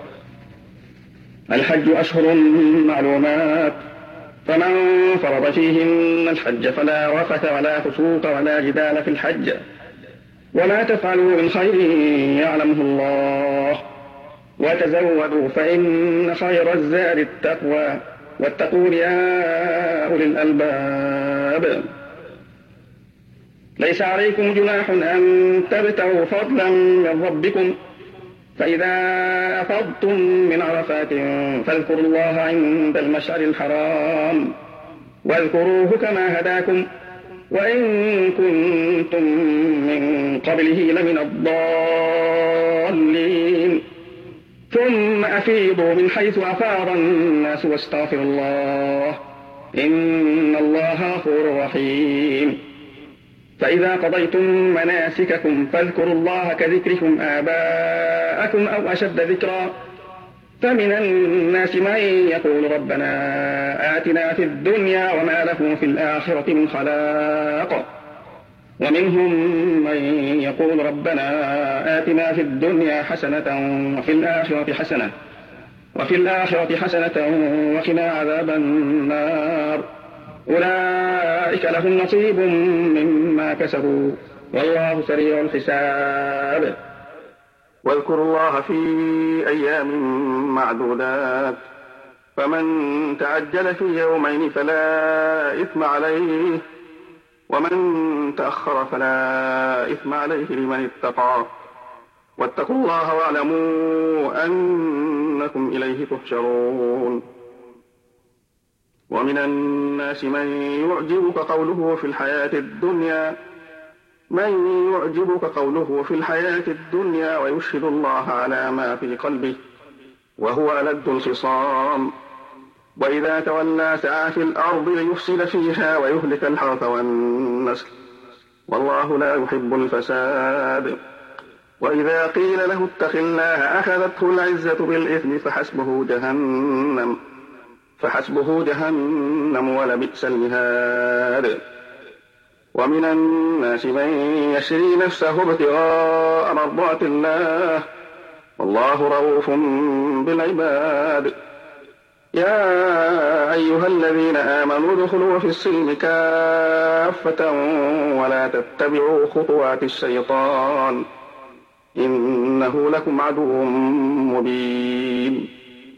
الحج أشهر معلومات فمن فرض فيهن الحج فلا رفث ولا فسوق ولا جدال في الحج وما تفعلوا من خير يعلمه الله وتزودوا فإن خير الزاد التقوى واتقون يا أولي الألباب ليس عليكم جناح أن تبتغوا فضلا من ربكم فإذا أفضتم من عرفات فاذكروا الله عند المشعر الحرام واذكروه كما هداكم وإن كنتم من قبله لمن الضالين ثم أفيضوا من حيث أفاض الناس واستغفروا الله إن الله غفور رحيم فإذا قضيتم مناسككم فاذكروا الله كذكركم آباءكم أو أشد ذكرا فمن الناس من يقول ربنا آتنا في الدنيا وما له في الآخرة من خلاق ومنهم من يقول ربنا آتنا في الدنيا حسنة وفي الآخرة حسنة وقنا عذاب النار أولئك لهم نصيب مما كسبوا والله سريع الحساب واذكروا الله في أيام معدودات فمن تعجل في يومين فلا إثم عليه ومن تأخر فلا إثم عليه لمن اتقى واتقوا الله واعلموا أنكم إليه تحشرون ومن الناس من يعجبك قوله في الحياة الدنيا ويشهد الله على ما في قلبه وهو ألد الخصام وإذا تولى سعى في الأرض ليفسد فيها ويهلك الحرث والنسل والله لا يحب الفساد. وإذا قيل له اتق الله أخذته العزة بالإثم فحسبه جهنم ولبئس المهاد. ومن الناس من يشري نفسه ابتغاء مرضات الله والله رؤوف بالعباد. يا أيها الذين آمنوا ادخلوا في السلم كافة ولا تتبعوا خطوات الشيطان إنه لكم عدو مبين.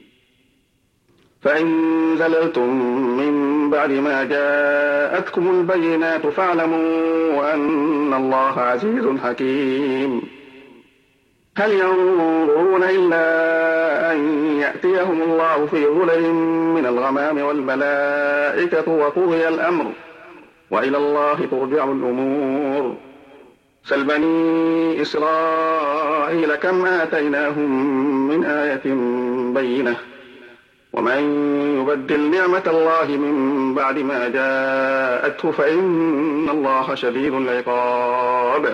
فإن زللتم من بعد ما جاءتكم البينات فاعلموا أن الله عزيز حكيم. هل ينظرون إلا أن يأتيهم الله في ظلل من الغمام والملائكة وقضي الأمر وإلى الله ترجع الأمور. سل بني إسرائيل كم آتيناهم من آية بينة ومن يبدل نعمة الله من بعد ما جاءته فإن الله شديد العقاب.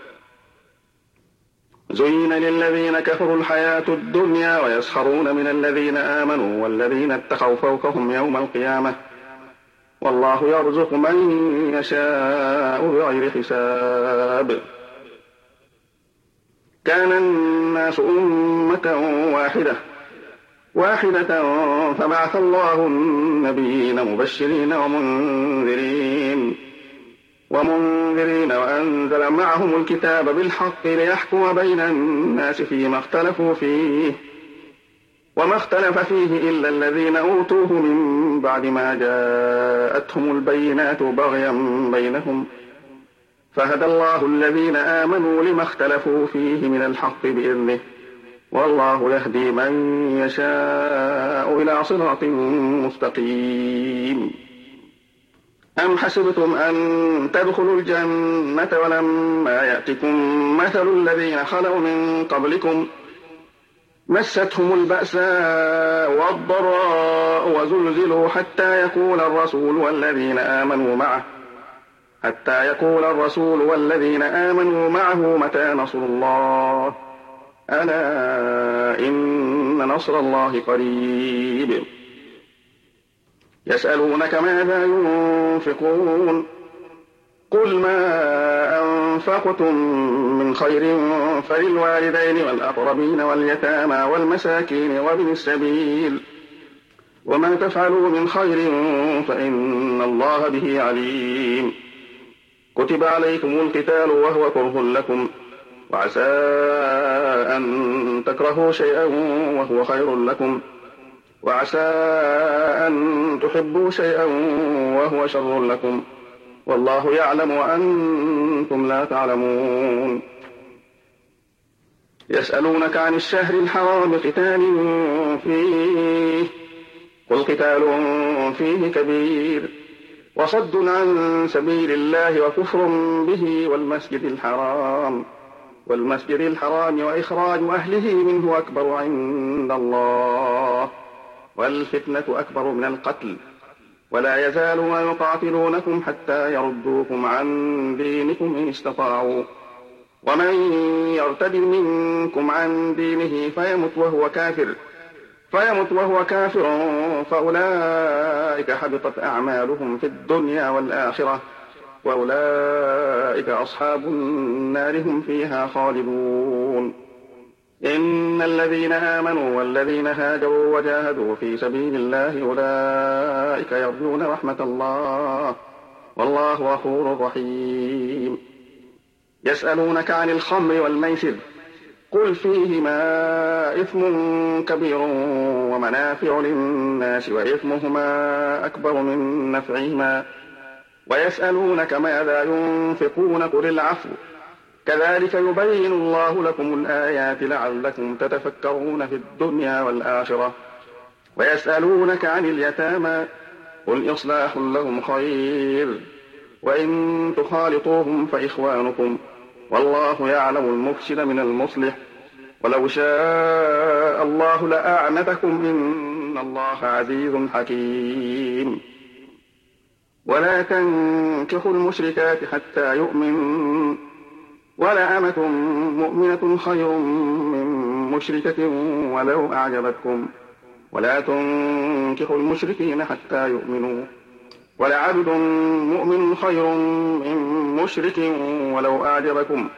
زين للذين كفروا الحياة الدنيا ويسخرون من الذين آمنوا والذين اتقوا فوقهم يوم القيامة والله يرزق من يشاء بغير حساب. كان الناس أمة واحدة فبعث الله النبيين مبشرين ومنذرين وأنزل معهم الكتاب بالحق ليحكم بين الناس فيما اختلفوا فيه وما اختلف فيه إلا الذين أوتوه من بعد ما جاءتهم البينات بغيا بينهم فهدى الله الذين آمنوا لما اختلفوا فيه من الحق بإذنه والله يهدي من يشاء إلى صراط مستقيم. أم حسبتم أن تدخلوا الجنة ولما يأتكم مثل الذين خلوا من قبلكم مستهم البأساء والضراء وزلزلوا حتى يقول الرسول والذين آمنوا معه متى نصر الله ألا إن نصر الله قريب. يسألونك ماذا ينفقون قل ما أنفقتم من خير فللوالدين والأقربين واليتامى والمساكين وابن السبيل وما تفعلوا من خير فإن الله به عليم. كتب عليكم القتال وهو كره لكم وعسى أن تكرهوا شيئا وهو خير لكم وعسى أن تحبوا شيئا وهو شر لكم والله يعلم وأنتم لا تعلمون. يسألونك عن الشهر الحرام قتال فيه قل قتال فيه كبير وصد عن سبيل الله وكفر به والمسجد الحرام وإخراج أهله منه أكبر عند الله والفتنة أكبر من القتل ولا يزالون يقاتلونكم حتى يردوكم عن دينكم إن استطاعوا ومن يرتد منكم عن دينه فيمت وهو كافر فأولئك حبطت أعمالهم في الدنيا والآخرة وأولئك أصحاب النار هم فيها خالدون. إن الذين آمنوا والذين هاجروا وجاهدوا في سبيل الله أولئك يرجون رحمة الله والله غفور رحيم. يسألونك عن الخمر والميسر قل فيهما إثم كبير ومنافع للناس وإثمهما أكبر من نفعهما ويسألونك ماذا ينفقون قل العفو كذلك يبين الله لكم الآيات لعلكم تتفكرون في الدنيا والآخرة. ويسألونك عن اليتامى قل إصلاح لهم خير وإن تخالطوهم فإخوانكم والله يعلم المفسد من المصلح ولو شاء الله لأعنتكم إن إن الله عزيز حكيم. ولا تنكحوا المشركات حتى يؤمنوا، ولأمة مؤمنة خير من مشركة ولو أعجبتكم، ولا تنكحوا المشركين حتى يؤمنوا، ولعبد مؤمن خير من مشرك ولو أعجبكم،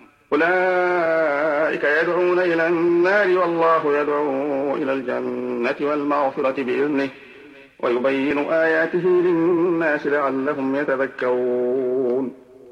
أولئك يدعون إلى النار والله يدعو إلى الجنة والمغفرة بإذنه، ويبين آياته للناس لعلهم يتذكرون.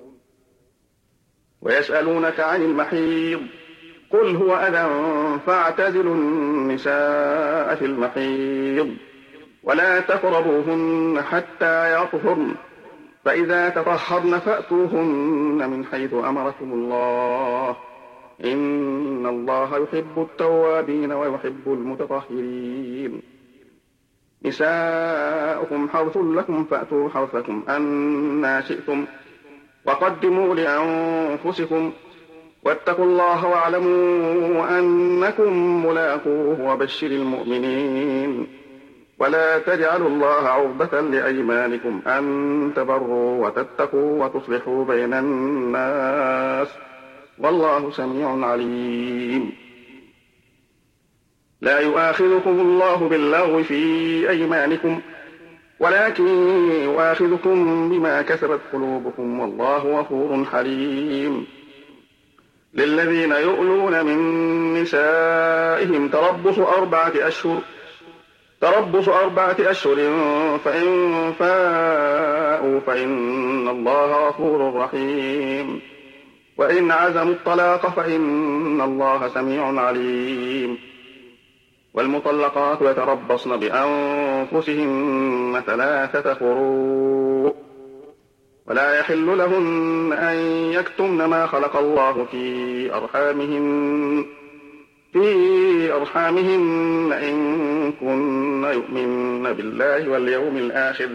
ويسألونك عن المحيض، قل هو أذى فاعتزلوا النساء في المحيض ولا تقربوهن حتى يطهرن، فإذا تطهرن فأتوهن من حيث أمركم الله، إن الله يحب التوابين ويحب المتطهرين. نساؤكم حرث لكم فأتوا حرثكم أنى شئتم، وقدموا لأنفسكم، واتقوا الله واعلموا أنكم ملاقوه وبشر المؤمنين. ولا تجعلوا الله عرضة لأيمانكم أن تبروا وتتقوا وتصلحوا بين الناس، والله سميع عليم. لا يؤاخذكم الله باللغو في أيمانكم، ولكن يؤاخذكم بما كسبت قلوبكم، والله غفور حليم. للذين يؤلون من نسائهم تربص 4 أشهر، فإن فاءوا فإن الله غفور رحيم، وإن عزموا الطلاق فإن الله سميع عليم. والمطلقات يتربصن بأنفسهن 3 قروء، ولا يحل لهن أن يكتمن ما خلق الله في أرحامهن إن كن يؤمن بالله واليوم الآخر،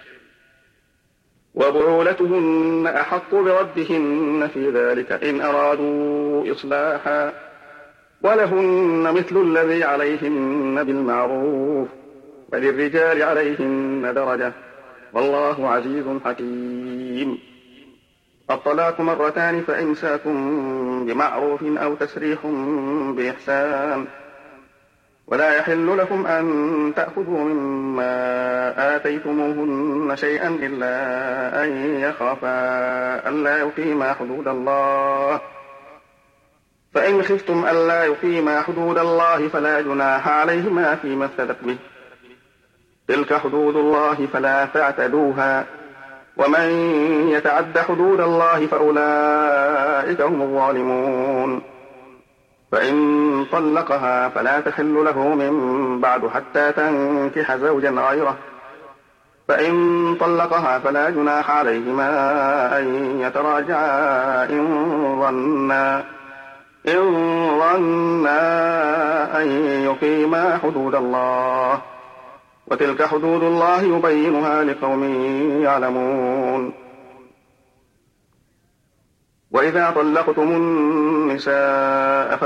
وبعولتهن أحق بردهن في ذلك إن أرادوا إصلاحا، ولهن مثل الذي عليهن بالمعروف، وللرجال عليهن درجة، والله عزيز حكيم. الطلاق 2، فإمساك بمعروف أو تسريح بإحسان. ولا يحل لكم أن تأخذوا مما آتيتموهن شيئا إلا أن يخافا ألا يقيما حدود الله، فإن خفتم ألا يقيما حدود الله فلا جناح عليهما فيما افتدت به، تلك حدود الله فلا تعتدوها، ومن يتعد حدود الله فأولئك هم الظالمون. فإن طلقها فلا تحل له من بعد حتى تنكح زوجا غيره، فإن طلقها فلا جناح عليهما أن يتراجعا إن ظنا أن يقيما حدود الله، وتلك حدود الله يبينها لقوم يعلمون. وإذا طلقتم النساء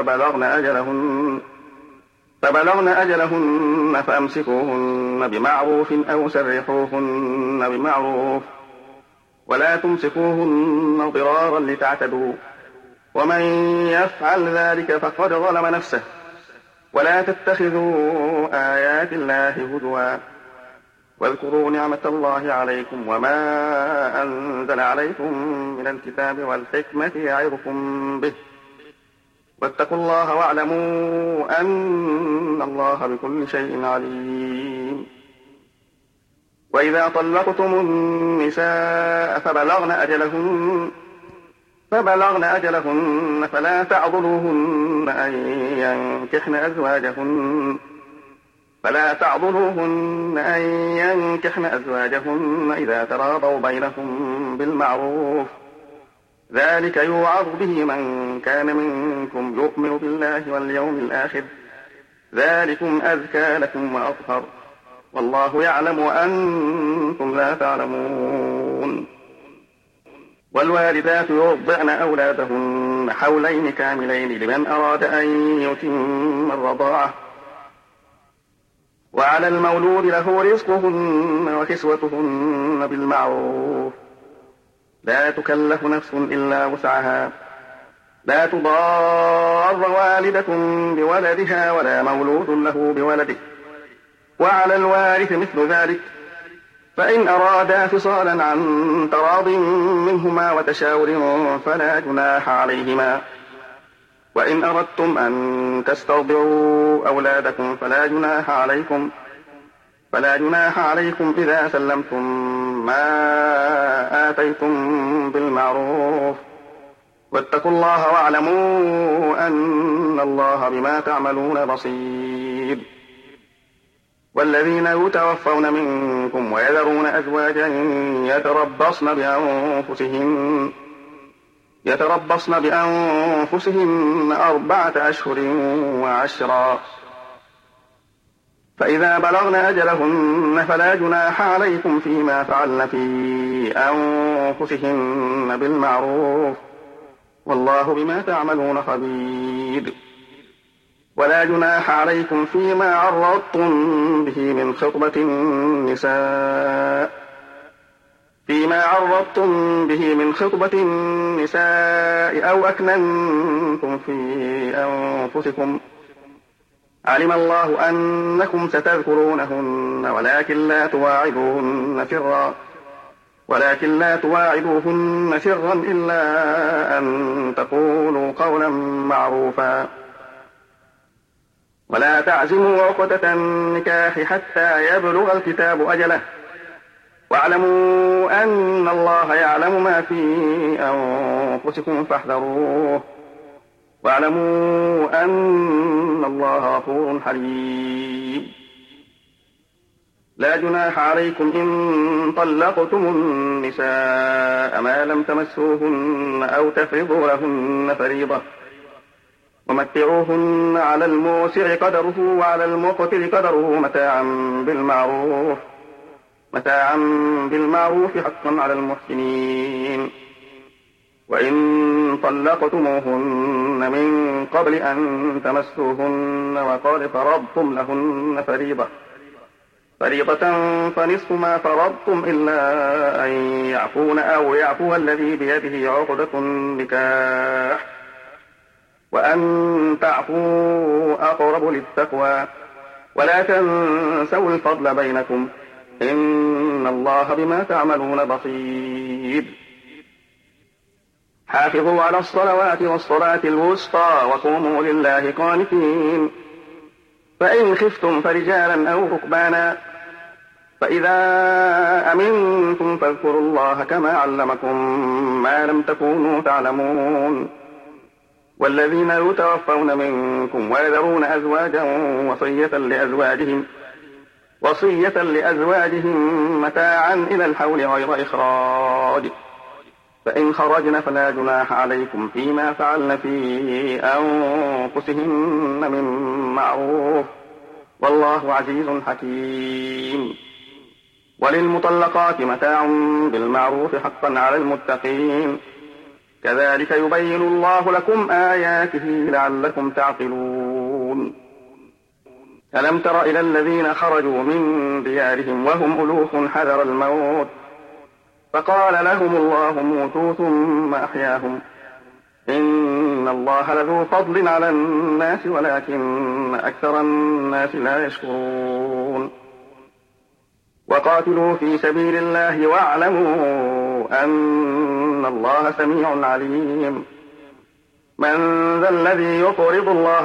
فبلغن أجلهن فأمسكوهن بمعروف أو سرحوهن بمعروف، ولا تمسكوهن ضرارا لتعتدوا، ومن يفعل ذلك فقد ظلم نفسه. ولا تتخذوا آيات الله هزوا، واذكروا نعمة الله عليكم وما أنزل عليكم من الكتاب والحكمة يعظكم به، واتقوا الله واعلموا أن الله بكل شيء عليم. وإذا طلقتم النساء فبلغن أجلهن فلا تعضلوهن أن ينكحن أزواجهن إذا تراضوا بينهم بالمعروف، ذلك يوعظ به من كان منكم يؤمن بالله واليوم الآخر، ذلكم أزكى لكم وأطهر، والله يعلم وأنتم لا تعلمون. والوالدات يرضعن أولادهن حولين كاملين لمن أراد أن يتم الرضاعة، وعلى المولود له رزقهن وكسوتهن بالمعروف لا تكلف نفس إلا وسعها لا تضار والدة بولدها ولا مولود له بولده وعلى الوارث مثل ذلك فإن أرادا فصالا عن تراض منهما وتشاور فلا جناح عليهما وإن أردتم أن تسترضعوا أولادكم فلا جناح عليكم إذا سلمتم ما آتيتم بالمعروف واتقوا الله واعلموا أن الله بما تعملون بصير. والذين يتوفون منكم ويذرون أزواجا يتربصن بأنفسهن 4 أشهر و10 فإذا بلغن أجلهن فلا جناح عليكم فيما فعلن في أنفسهن بالمعروف والله بما تعملون خبير. ولا جناح عليكم فيما عرضتم به من خطبة النساء أو أكننتم في أنفسكم علم الله أنكم ستذكرونهن ولكن لا تواعدوهن سرا إلا أن تقولوا قولا معروفا ولا تعزموا عقدة النكاح حتى يبلغ الكتاب أجله واعلموا أن الله يعلم ما في أنفسكم فاحذروه واعلموا أن الله غفور حليم. لا جناح عليكم إن طلقتم النساء ما لم تمسوهن أو تفرضوا لهن فريضة ومتعوهن على الموسع قدره وعلى المقتر قدره متاعا بالمعروف حقا على المحسنين. وإن طلقتموهن من قبل أن تمسوهن وقد فرضتم لهن فريضة فنصف ما فرضتم إلا أن يعفون أو يعفو الذي بيده عقدة النكاح وأن تعفوا أقرب للتقوى ولا تنسوا الفضل بينكم إن الله بما تعملون بصير. حافظوا على الصلوات والصلاة الوسطى وقوموا لله قانتين. فإن خفتم فرجالا أو ركبانا فإذا أمنتم فاذكروا الله كما علمكم ما لم تكونوا تعلمون. والذين يتوفون منكم ويذرون أزواجا وصية لأزواجهم متاعا إلى الحول غير إخراج فإن خرجن فلا جناح عليكم فيما فعلن في أنفسهن من معروف والله عزيز حكيم. وللمطلقات متاع بالمعروف حقا على المتقين كذلك يبين الله لكم آياته لعلكم تعقلون. ألم تر إلى الذين خرجوا من ديارهم وهم ألوف حذر الموت فقال لهم الله موتوا ثم أحياهم إن الله لذو فضل على الناس ولكن أكثر الناس لا يشكرون. وقاتلوا في سبيل الله واعلموا أن الله سميع عليم. من ذا الذي يقرض الله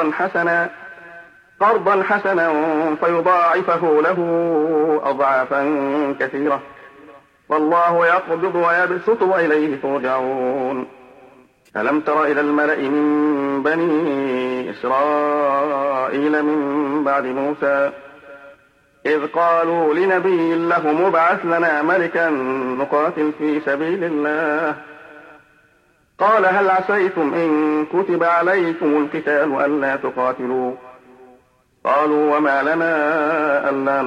قرضا حسنا فيضاعفه له أضعافا كثيرة والله يقبض ويبسط وإليه ترجعون. ألم تر إلى الملأ من بني إسرائيل من بعد موسى إذ قالوا لنبي له مبعث لنا ملكا نقاتل في سبيل الله قال هل عسيتم إن كتب عليكم القتال ألا تقاتلوا قالوا وما لنا ألا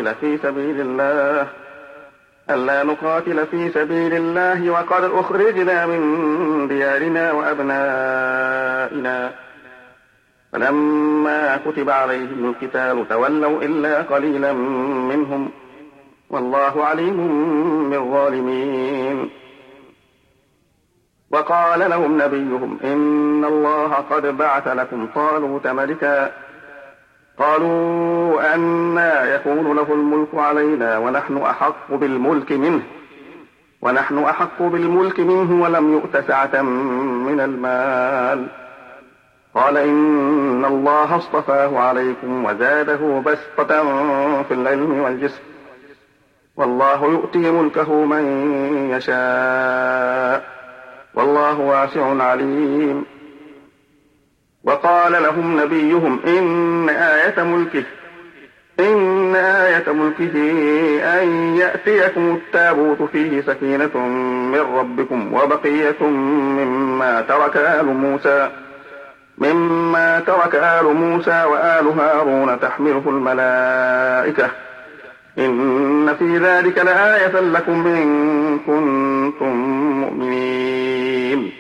نقاتل في سبيل الله وقد أخرجنا من ديارنا وأبنائنا فلما كتب عليهم القتال تولوا إلا قليلا منهم والله عليم بالظالمين. وقال لهم نبيهم إن الله قد بعث لكم طالوت ملكا. قالوا أنى يكون له الملك علينا ونحن أحق بالملك منه ولم يؤت سعة من المال. قال إن الله اصطفاه عليكم وزاده بسطة في العلم والجسم والله يؤتي ملكه من يشاء والله واسع عليم. وقال لهم نبيهم إن آية ملكه أن يأتيكم التابوت فيه سكينة من ربكم وبقية مما ترك آل موسى وآل هارون تحمله الملائكة إن في ذلك لآية لكم إن كنتم مؤمنين.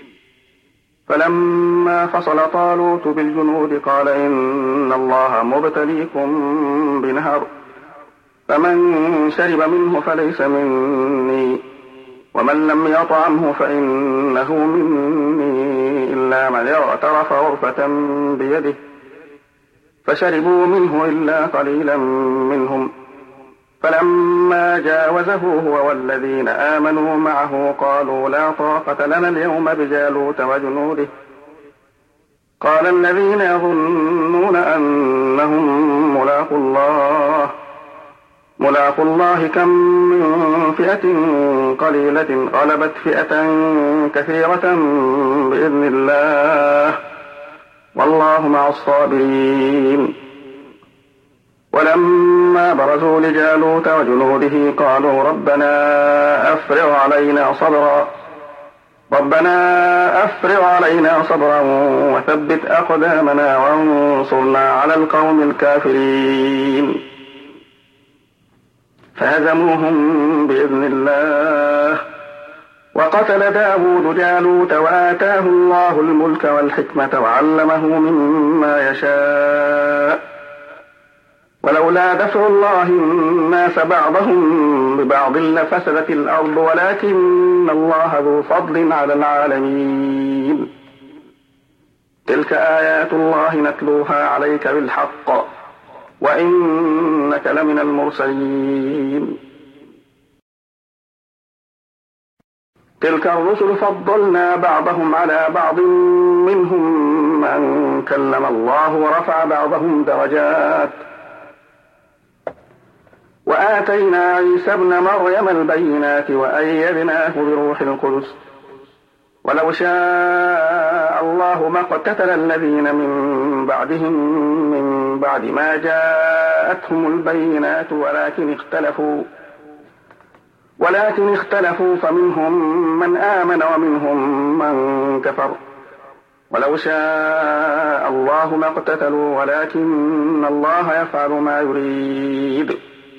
فلما فصل طالوت بالجنود قال إن الله مبتليكم بنهر فمن شرب منه فليس مني ومن لم يطعمه فإنه مني إلا من اغترف غرفة بيده فشربوا منه إلا قليلا منهم. فلما جاوزه هو والذين آمنوا معه قالوا لا طاقة لنا اليوم بجالوت وجنوده. قال الذين يظنون أنهم ملاقوا الله كم من فئة قليلة غلبت فئة كثيرة بإذن الله والله مع الصابرين. ولما برزوا لجالوت وجنوده قالوا ربنا أفرغ علينا صبرا وثبت أقدامنا وانصرنا على القوم الكافرين. فهزموهم بإذن الله. وقتل داود جالوت وآتاه الله الملك والحكمة وعلمه مما يشاء ولولا دفع الله الناس بعضهم ببعض لفسدت الأرض ولكن الله ذو فضل على العالمين. تلك آيات الله نتلوها عليك بالحق وإنك لمن المرسلين. تلك الرسل فضلنا بعضهم على بعض منهم من كلم الله ورفع بعضهم درجات وآتينا عيسى ابن مريم البينات وأيدناه بروح القدس ولو شاء الله ما اقتتل الذين من بعدهم من بعد ما جاءتهم البينات ولكن اختلفوا فمنهم من آمن ومنهم من كفر ولو شاء الله ما اقتتلوا ولكن الله يفعل ما يريد.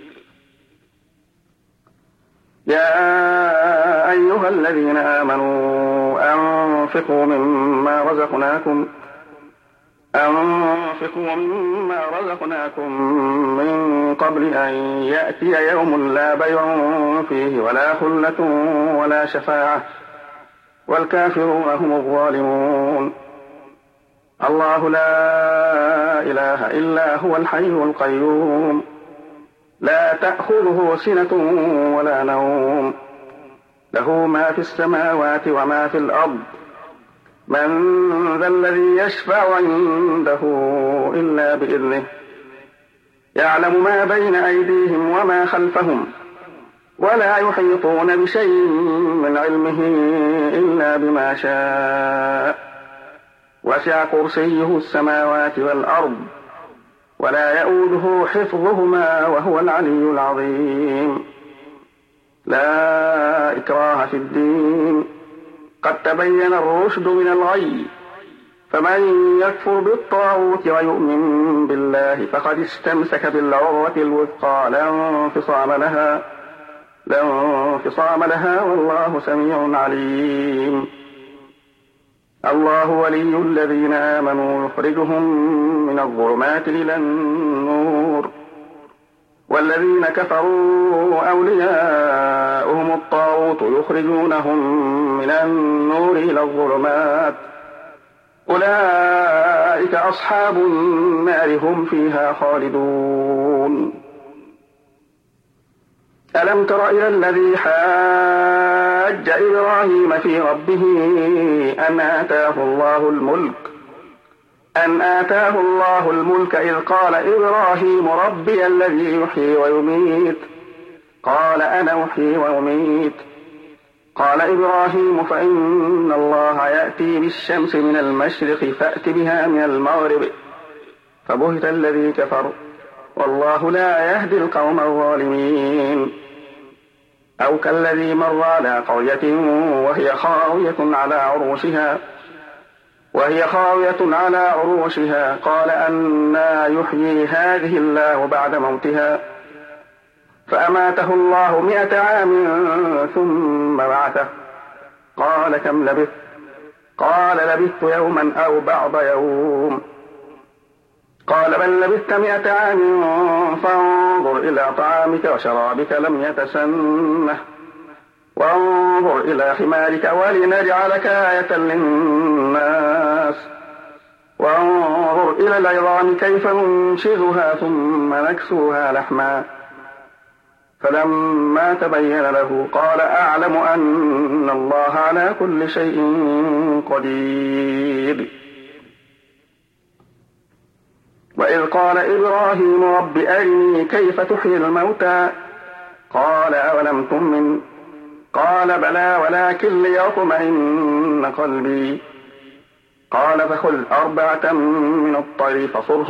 يا أيها الذين آمنوا أنفقوا مما رزقناكم من قبل أن يأتي يوم لا بيع فيه ولا خلة ولا شفاعة والكافرون هم الظالمون. الله لا إله إلا هو الحي القيوم لا تأخذه سنة ولا نوم له ما في السماوات وما في الأرض من ذا الذي يشفع عنده إلا بإذنه يعلم ما بين أيديهم وما خلفهم ولا يحيطون بشيء من علمه إلا بما شاء وسع كرسيه السماوات والأرض ولا يؤوده حفظهما وهو العلي العظيم. لا إكراه في الدين قد تبين الرشد من الغي فمن يكفر بالطاغوت ويؤمن بالله فقد استمسك بالعروة الوثقى لا انفصام لها والله سميع عليم. الله ولي الذين آمنوا يخرجهم من الظلمات إلى النور والذين كفروا أولياؤهم الطاغوت يخرجونهم من النور إلى الظلمات أولئك أصحاب النار هم فيها خالدون. ألم تر إلى الذي حاج إبراهيم في ربه أن آتاه الله الملك إذ قال إبراهيم ربي الذي يحيي ويميت قال أنا أحيي وأميت قال إبراهيم فإن الله يأتي بالشمس من المشرق فأت بها من المغرب فبهت الذي كفر والله لا يهدي القوم الظالمين. أو كالذي مر على قرية وهي خاوية على عروشها قال أنى يحيي هذه الله بعد موتها فأماته الله 100 عام ثم بعثه قال كم لبثت قال لبثت يوما أو بعض يوم قال بل لبثت 100 عام فانظر إلى طعامك وشرابك لم يتسنه وانظر إلى حمارك ولنجعلك آية للناس وانظر إلى العظام كيف ننشزها ثم نكسوها لحما فلما تبين له قال أعلم أن الله على كل شيء قدير. وإذ قال إبراهيم رب أرني كيف تحيي الموتى قال أولم تؤمن قال بلى ولكن ليطمئن قلبي قال فخذ 4 من الطير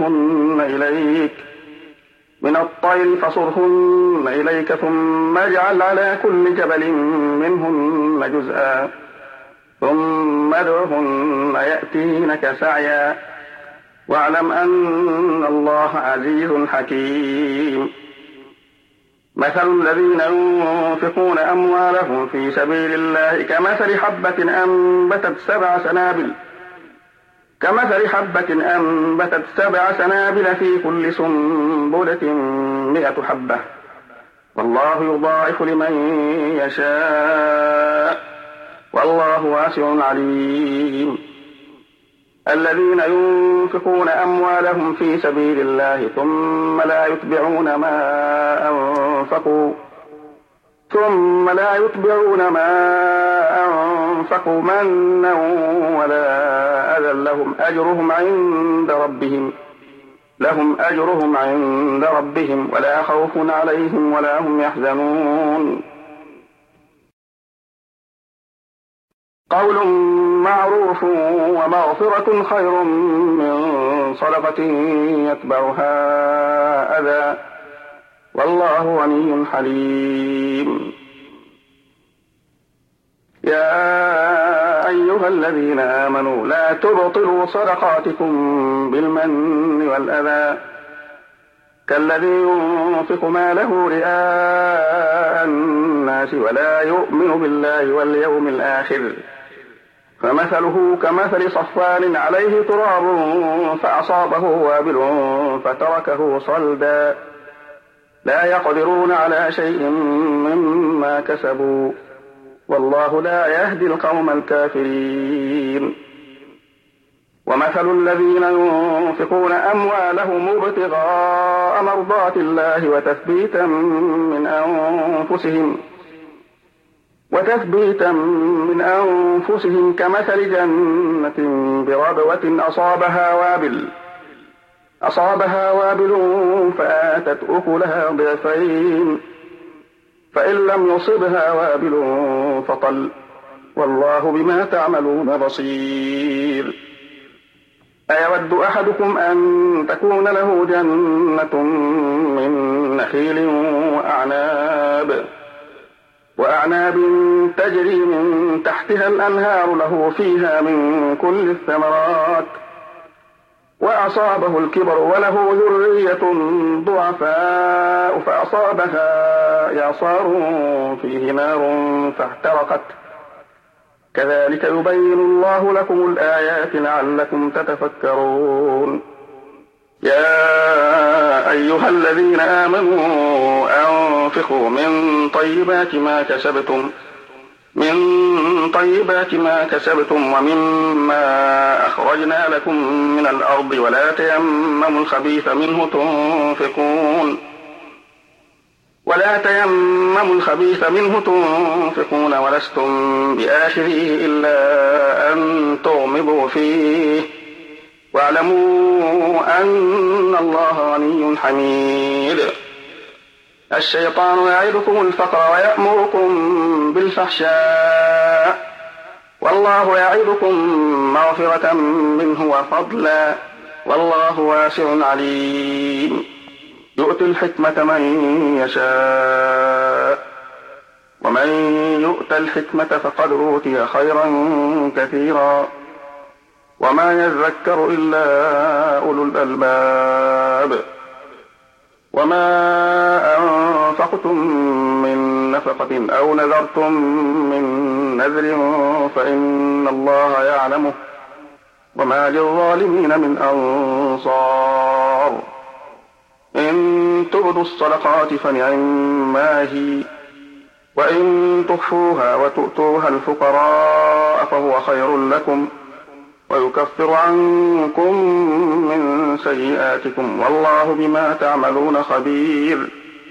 فصرهن إليك ثم اجعل على كل جبل منهن جزءا ثم ادعهن يأتينك سعيا واعلم أن الله عزيز حكيم. مثل الذين ينفقون أموالهم في سبيل الله كمثل حبة أنبتت 7 سنابل في كل سنبلة 100 حبة والله يضاعف لمن يشاء والله واسع عليم. الذين ينفقون أموالهم في سبيل الله ثم لا يتبعون ما أنفقوا منا ولا أذى لهم أجرهم عند ربهم ولا خوف عليهم ولا هم يحزنون. قول معروف ومغفرة خير من صدقة يتبعها أذى والله غني حليم. يا أيها الذين آمنوا لا تبطلوا صدقاتكم بالمن والأذى كالذي ينفق ماله رئاء الناس ولا يؤمن بالله واليوم الآخر فمثله كمثل صفان عليه تراب فأصابه وابل فتركه صلدا لا يقدرون على شيء مما كسبوا والله لا يهدي القوم الكافرين. ومثل الذين ينفقون أموالهم ابتغاء مرضات الله وتثبيتا من أنفسهم كمثل جنة بربوة أصابها وابل فآتت أكلها ضعفين فإن لم يصبها وابل فطل والله بما تعملون بصير. أيود أحدكم أن تكون له جنة من نخيل وأعناب تجري من تحتها الأنهار له فيها من كل الثمرات وأصابه الكبر وله ذرية ضعفاء فأصابها إعصار فيه نار كذلك يبين الله لكم الآيات لعلكم تتفكرون. يا أيها الذين آمنوا أنفقوا من طيبات ما كسبتم ومما أخرجنا لكم من الأرض ولا تيمموا الخبيث منه تنفقون ولستم بآخذيه إلا أن تغمضوا فيه واعلموا أن الله غني حميد. الشيطان يعدكم الفقر ويأمركم بالفحشاء والله يعدكم مغفرة منه وفضلا والله واسع عليم. يؤتي الحكمة من يشاء ومن يؤت الحكمة فقد أوتي خيرا كثيرا وما يذكر إلا أولو الألباب. وما أنفقتم من نفقة أو نذرتم من نذر فإن الله يعلمه وما للظالمين من أنصار. إن تبدوا الصدقات فنعما هي وإن تخفوها وتؤتوها الفقراء فهو خير لكم ويكفر عنكم من سيئاتكم والله بما تعملون خبير.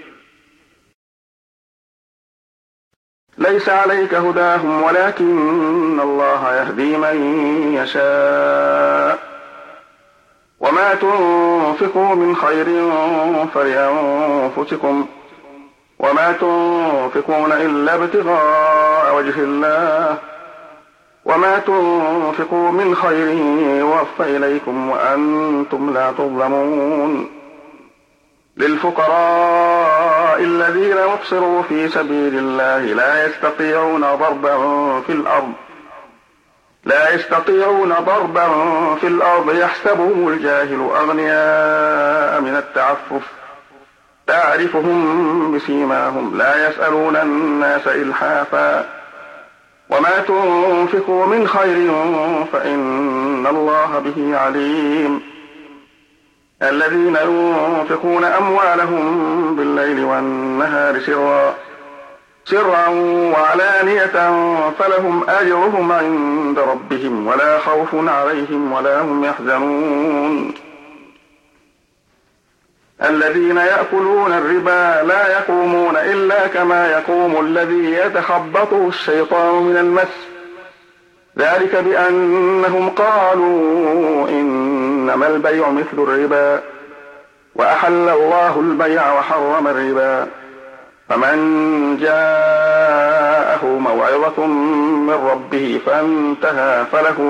ليس عليك هداهم ولكن الله يهدي من يشاء وما تنفقوا من خير فلأنفسكم وما تنفقون إلا ابتغاء وجه الله وما تنفقوا من خير يوفى إليكم وأنتم لا تظلمون. للفقراء الذين أحصروا في سبيل الله لا يستطيعون ضربا في الأرض يحسبهم الجاهل أغنياء من التعفف تعرفهم بسيماهم لا يسألون الناس إلحافا وما تنفقوا من خير فإن الله به عليم. الذين ينفقون أموالهم بالليل والنهار سرا وعلانية فلهم أجرهم عند ربهم ولا خوف عليهم ولا هم يحزنون. الذين يأكلون الربا لا يقومون إلا كما يقوم الذي يتخبطه الشيطان من المس ذلك بأنهم قالوا إنما البيع مثل الربا وأحل الله البيع وحرم الربا. فمن جاءه موعظة من ربه فانتهى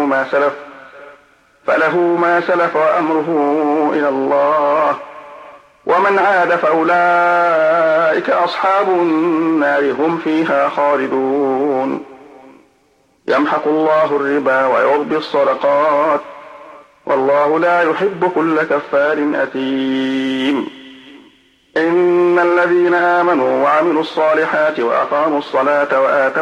فله ما سلف وأمره إلى الله ومن عاد فأولئك أصحاب النار هم فيها خالدون. يمحق الله الربا ويربي الصدقات والله لا يحب كل كفار أثيم. إن الذين آمنوا وعملوا الصالحات وأقاموا الصلاة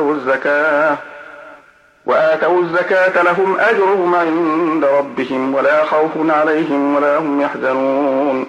وآتوا الزكاة لهم أجرهم عند ربهم ولا خوف عليهم ولا هم يحزنون.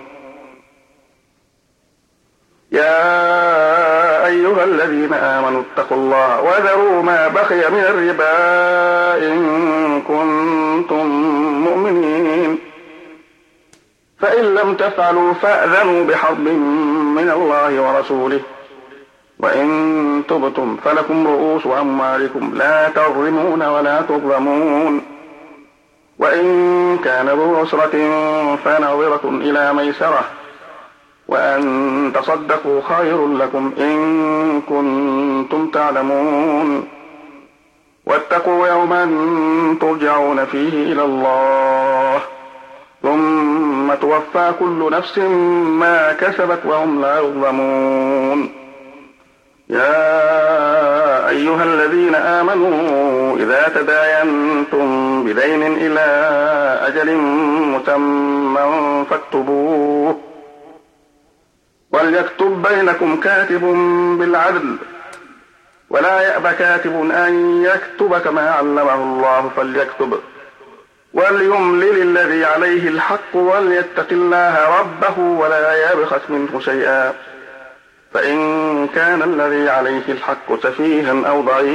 يا أيها الذين آمنوا اتقوا الله وذروا ما بقي من الربا إن كنتم مؤمنين فإن لم تفعلوا فأذنوا بحرب من الله ورسوله وإن تبتم فلكم رؤوس أموالكم لا تظلمون ولا تظلمون. وإن كان ذو عسرة فنظرة إلى ميسرة وأن تصدقوا خير لكم إن كنتم تعلمون. واتقوا يوما ترجعون فيه إلى الله ثم توفى كل نفس ما كسبت وهم لا يظلمون. يا أيها الذين آمنوا إذا تداينتم بدين إلى أجل مسمى فاكتبوه وليكتب بينكم كاتب بالعدل ولا يأب كاتب أن يكتب كما علمه الله فليكتب وليملل الذي عليه الحق وليتق الله ربه ولا يبخس منه شيئا فإن كان الذي عليه الحق سفيها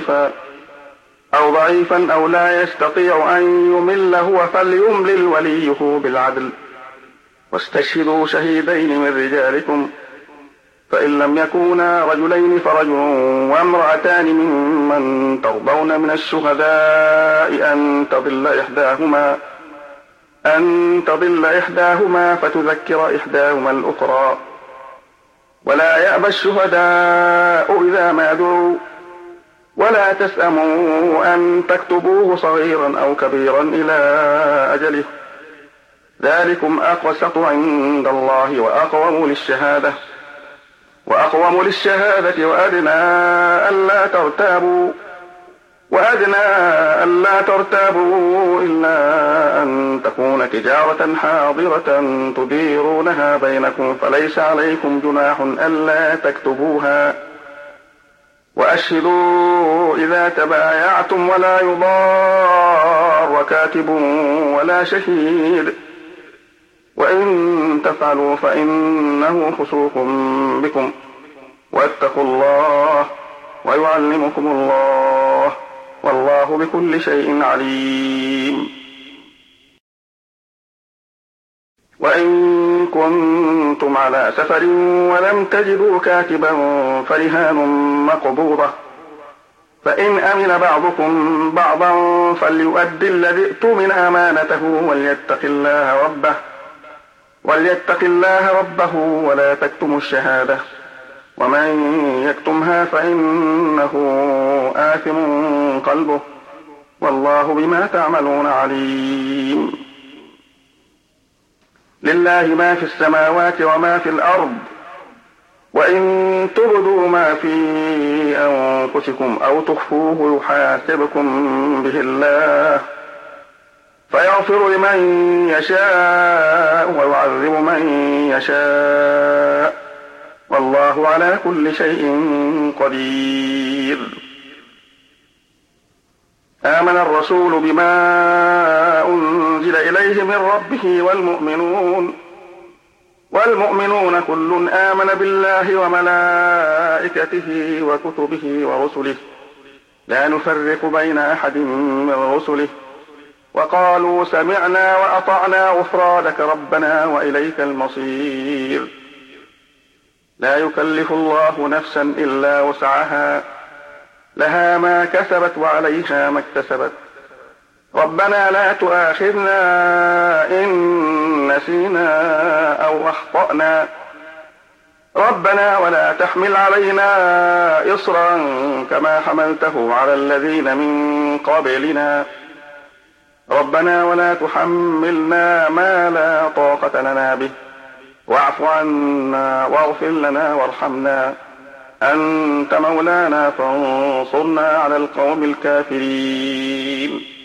أو ضعيفا أو لا يستطيع أن يمل هو فليملل وليه بالعدل واستشهدوا شهيدين من رجالكم فإن لم يكونا رجلين فرجل وامرأتان ممن ترضون من الشهداء أن تضل إحداهما فتذكر إحداهما الأخرى ولا يأبى الشهداء إذا ما دعوا ولا تسأموا أن تكتبوه صغيرا أو كبيرا إلى أجله ذلكم أقسط عند الله وأقوم للشهادة وأدنى ألا ترتابوا إلا أن تكون تجارة حاضرة تديرونها بينكم فليس عليكم جناح ألا تكتبوها وأشهدوا إذا تبايعتم ولا يضار كاتب ولا شهيد وإن تفعلوا فإنه فسوق بكم واتقوا الله ويعلمكم الله والله بكل شيء عليم. وإن كنتم على سفر ولم تجدوا كاتبا فرهان مقبوضة فإن أمن بعضكم بعضا فليؤدي الذي ائتمن أمانته وليتق الله ربه ولا تكتموا الشهادة ومن يكتمها فإنه آثم قلبه والله بما تعملون عليم. لله ما في السماوات وما في الأرض وإن تبدوا ما في أنفسكم أو تخفوه يحاسبكم به الله فيغفر لمن يشاء ويعذب من يشاء والله على كل شيء قدير. آمن الرسول بما أنزل إليه من ربه والمؤمنون كل آمن بالله وملائكته وكتبه ورسله لا نفرق بين أحد من رسله وقالوا سمعنا وأطعنا غفرانك ربنا وإليك المصير. لا يكلف الله نفسا إلا وسعها لها ما كسبت وعليها ما اكتسبت ربنا لا تؤاخذنا إن نسينا أو أخطأنا ربنا ولا تحمل علينا إصرا كما حملته على الذين من قبلنا ربنا ولا تحملنا ما لا طاقة لنا به واعف عنا واغفر لنا وارحمنا أنت مولانا فانصرنا على القوم الكافرين.